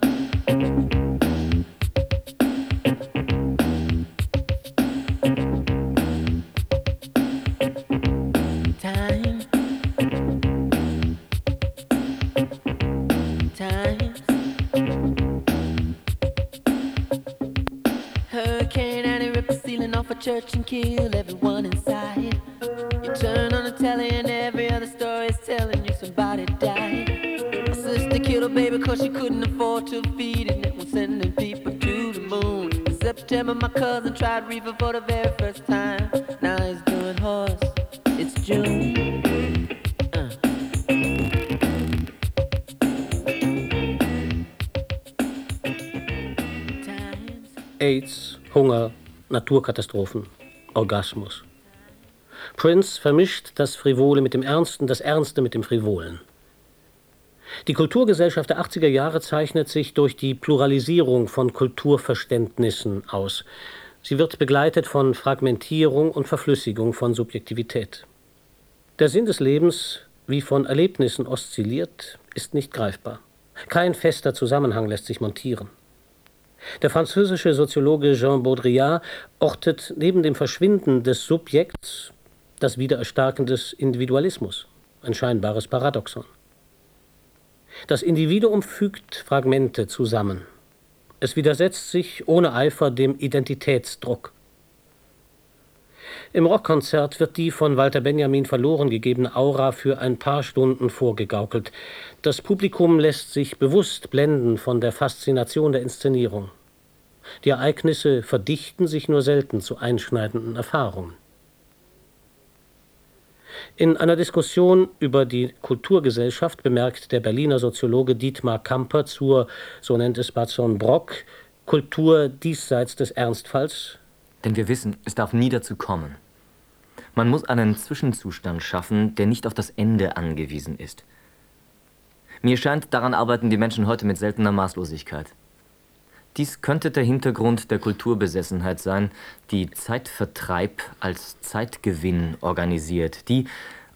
Church and kill everyone inside. You turn on the telly and every other story is telling you somebody died. My sister killed her baby cause she couldn't afford to feed it and was sending people to the moon. In September my cousin tried reefer for the very first time. Now he's doing horse. It's June. Uh. AIDS, Hunger, Naturkatastrophen, Orgasmus. Prince vermischt das Frivole mit dem Ernsten, das Ernste mit dem Frivolen. Die Kulturgesellschaft der achtziger Jahre zeichnet sich durch die Pluralisierung von Kulturverständnissen aus. Sie wird begleitet von Fragmentierung und Verflüssigung von Subjektivität. Der Sinn des Lebens, wie von Erlebnissen oszilliert, ist nicht greifbar. Kein fester Zusammenhang lässt sich montieren. Der französische Soziologe Jean Baudrillard ortet neben dem Verschwinden des Subjekts das Wiedererstarken des Individualismus, ein scheinbares Paradoxon. Das Individuum fügt Fragmente zusammen. Es widersetzt sich ohne Eifer dem Identitätsdruck. Im Rockkonzert wird die von Walter Benjamin verloren gegebene Aura für ein paar Stunden vorgegaukelt. Das Publikum lässt sich bewusst blenden von der Faszination der Inszenierung. Die Ereignisse verdichten sich nur selten zu einschneidenden Erfahrungen. In einer Diskussion über die Kulturgesellschaft bemerkt der Berliner Soziologe Dietmar Kamper zur, so nennt es Bertolt Brock, Kultur diesseits des Ernstfalls. Denn wir wissen, es darf nie dazu kommen. Man muss einen Zwischenzustand schaffen, der nicht auf das Ende angewiesen ist. Mir scheint, daran arbeiten die Menschen heute mit seltener Maßlosigkeit. Dies könnte der Hintergrund der Kulturbesessenheit sein, die Zeitvertreib als Zeitgewinn organisiert, die,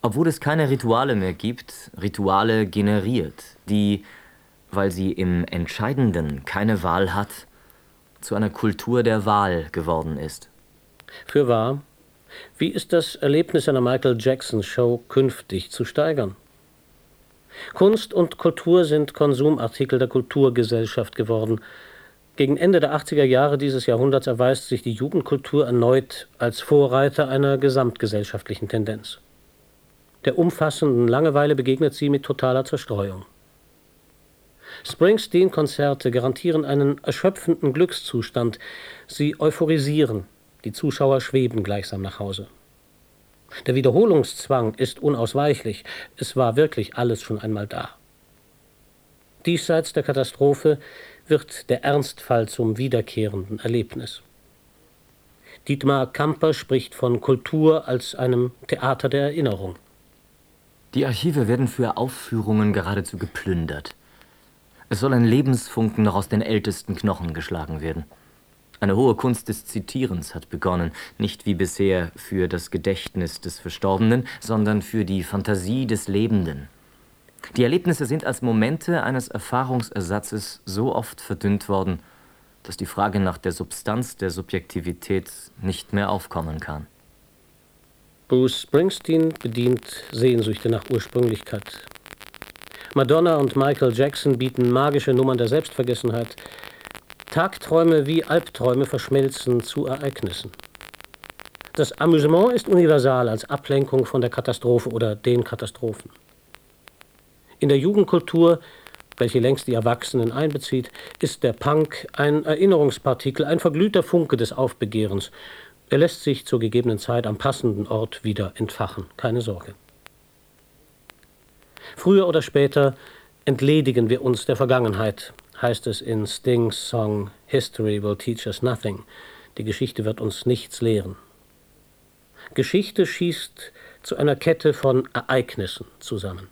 Obwohl es keine Rituale mehr gibt, Rituale generiert, die, weil sie im Entscheidenden keine Wahl hat, zu einer Kultur der Wahl geworden ist. Fürwahr, wie ist das Erlebnis einer Michael Jackson Show künftig zu steigern? Kunst und Kultur sind Konsumartikel der Kulturgesellschaft geworden. Gegen Ende der achtziger Jahre dieses Jahrhunderts erweist sich die Jugendkultur erneut als Vorreiter einer gesamtgesellschaftlichen Tendenz. Der umfassenden Langeweile begegnet sie mit totaler Zerstreuung. Springsteen-Konzerte garantieren einen erschöpfenden Glückszustand. Sie euphorisieren, die Zuschauer schweben gleichsam nach Hause. Der Wiederholungszwang ist unausweichlich. Es war wirklich alles schon einmal da. Diesseits der Katastrophe wird der Ernstfall zum wiederkehrenden Erlebnis. Dietmar Kamper spricht von Kultur als einem Theater der Erinnerung. Die Archive werden für Aufführungen geradezu geplündert. Es soll ein Lebensfunken noch aus den ältesten Knochen geschlagen werden. Eine hohe Kunst des Zitierens hat begonnen, nicht wie bisher für das Gedächtnis des Verstorbenen, sondern für die Fantasie des Lebenden. Die Erlebnisse sind als Momente eines Erfahrungsersatzes so oft verdünnt worden, dass die Frage nach der Substanz der Subjektivität nicht mehr aufkommen kann. Bruce Springsteen bedient Sehnsüchte nach Ursprünglichkeit. Madonna und Michael Jackson bieten magische Nummern der Selbstvergessenheit. Tagträume wie Albträume verschmelzen zu Ereignissen. Das Amüsement ist universal als Ablenkung von der Katastrophe oder den Katastrophen. In der Jugendkultur, welche längst die Erwachsenen einbezieht, ist der Punk ein Erinnerungspartikel, ein verglühter Funke des Aufbegehrens. Er lässt sich zur gegebenen Zeit am passenden Ort wieder entfachen, keine Sorge. Früher oder später entledigen wir uns der Vergangenheit, heißt es in Stings Song History Will Teach Us Nothing. Die Geschichte wird uns nichts lehren. Geschichte schießt zu einer Kette von Ereignissen zusammen.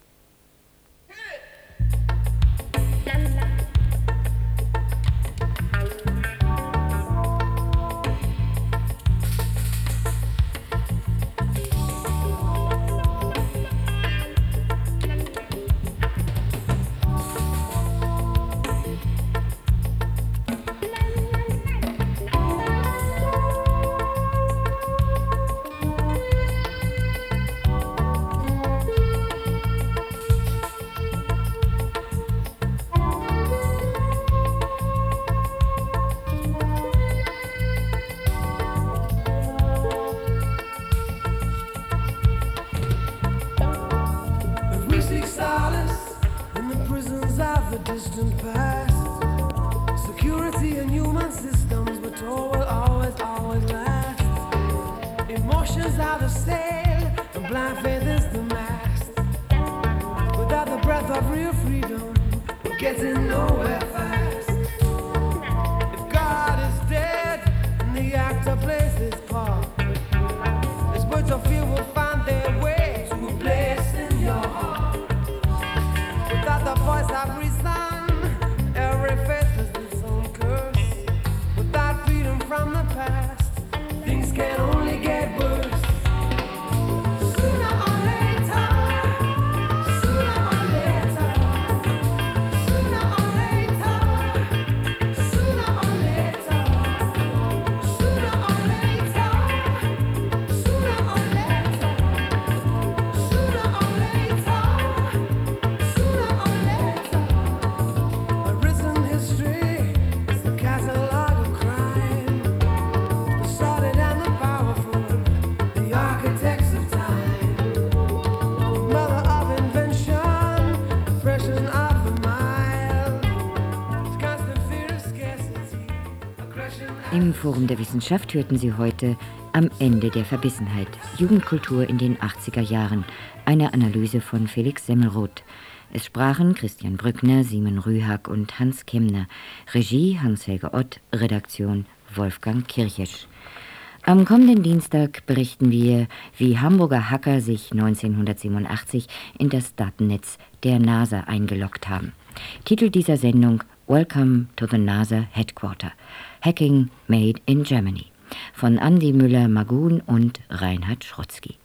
Im Forum der Wissenschaft hörten Sie heute Am Ende der Verbissenheit. Jugendkultur in den achtziger Jahren. Eine Analyse von Felix Semmelroth. Es sprachen Christian Brückner, Simon Rühag und Hans Kemner. Regie Hans-Helge Ott, Redaktion Wolfgang Kirchesch. Am kommenden Dienstag berichten wir, wie Hamburger Hacker sich neunzehnhundertsiebenundachtzig in das Datennetz der NASA eingeloggt haben. Titel dieser Sendung: Welcome to the NASA Headquarter. Hacking made in Germany. Von Andi Müller-Magun und Reinhard Schrotzky.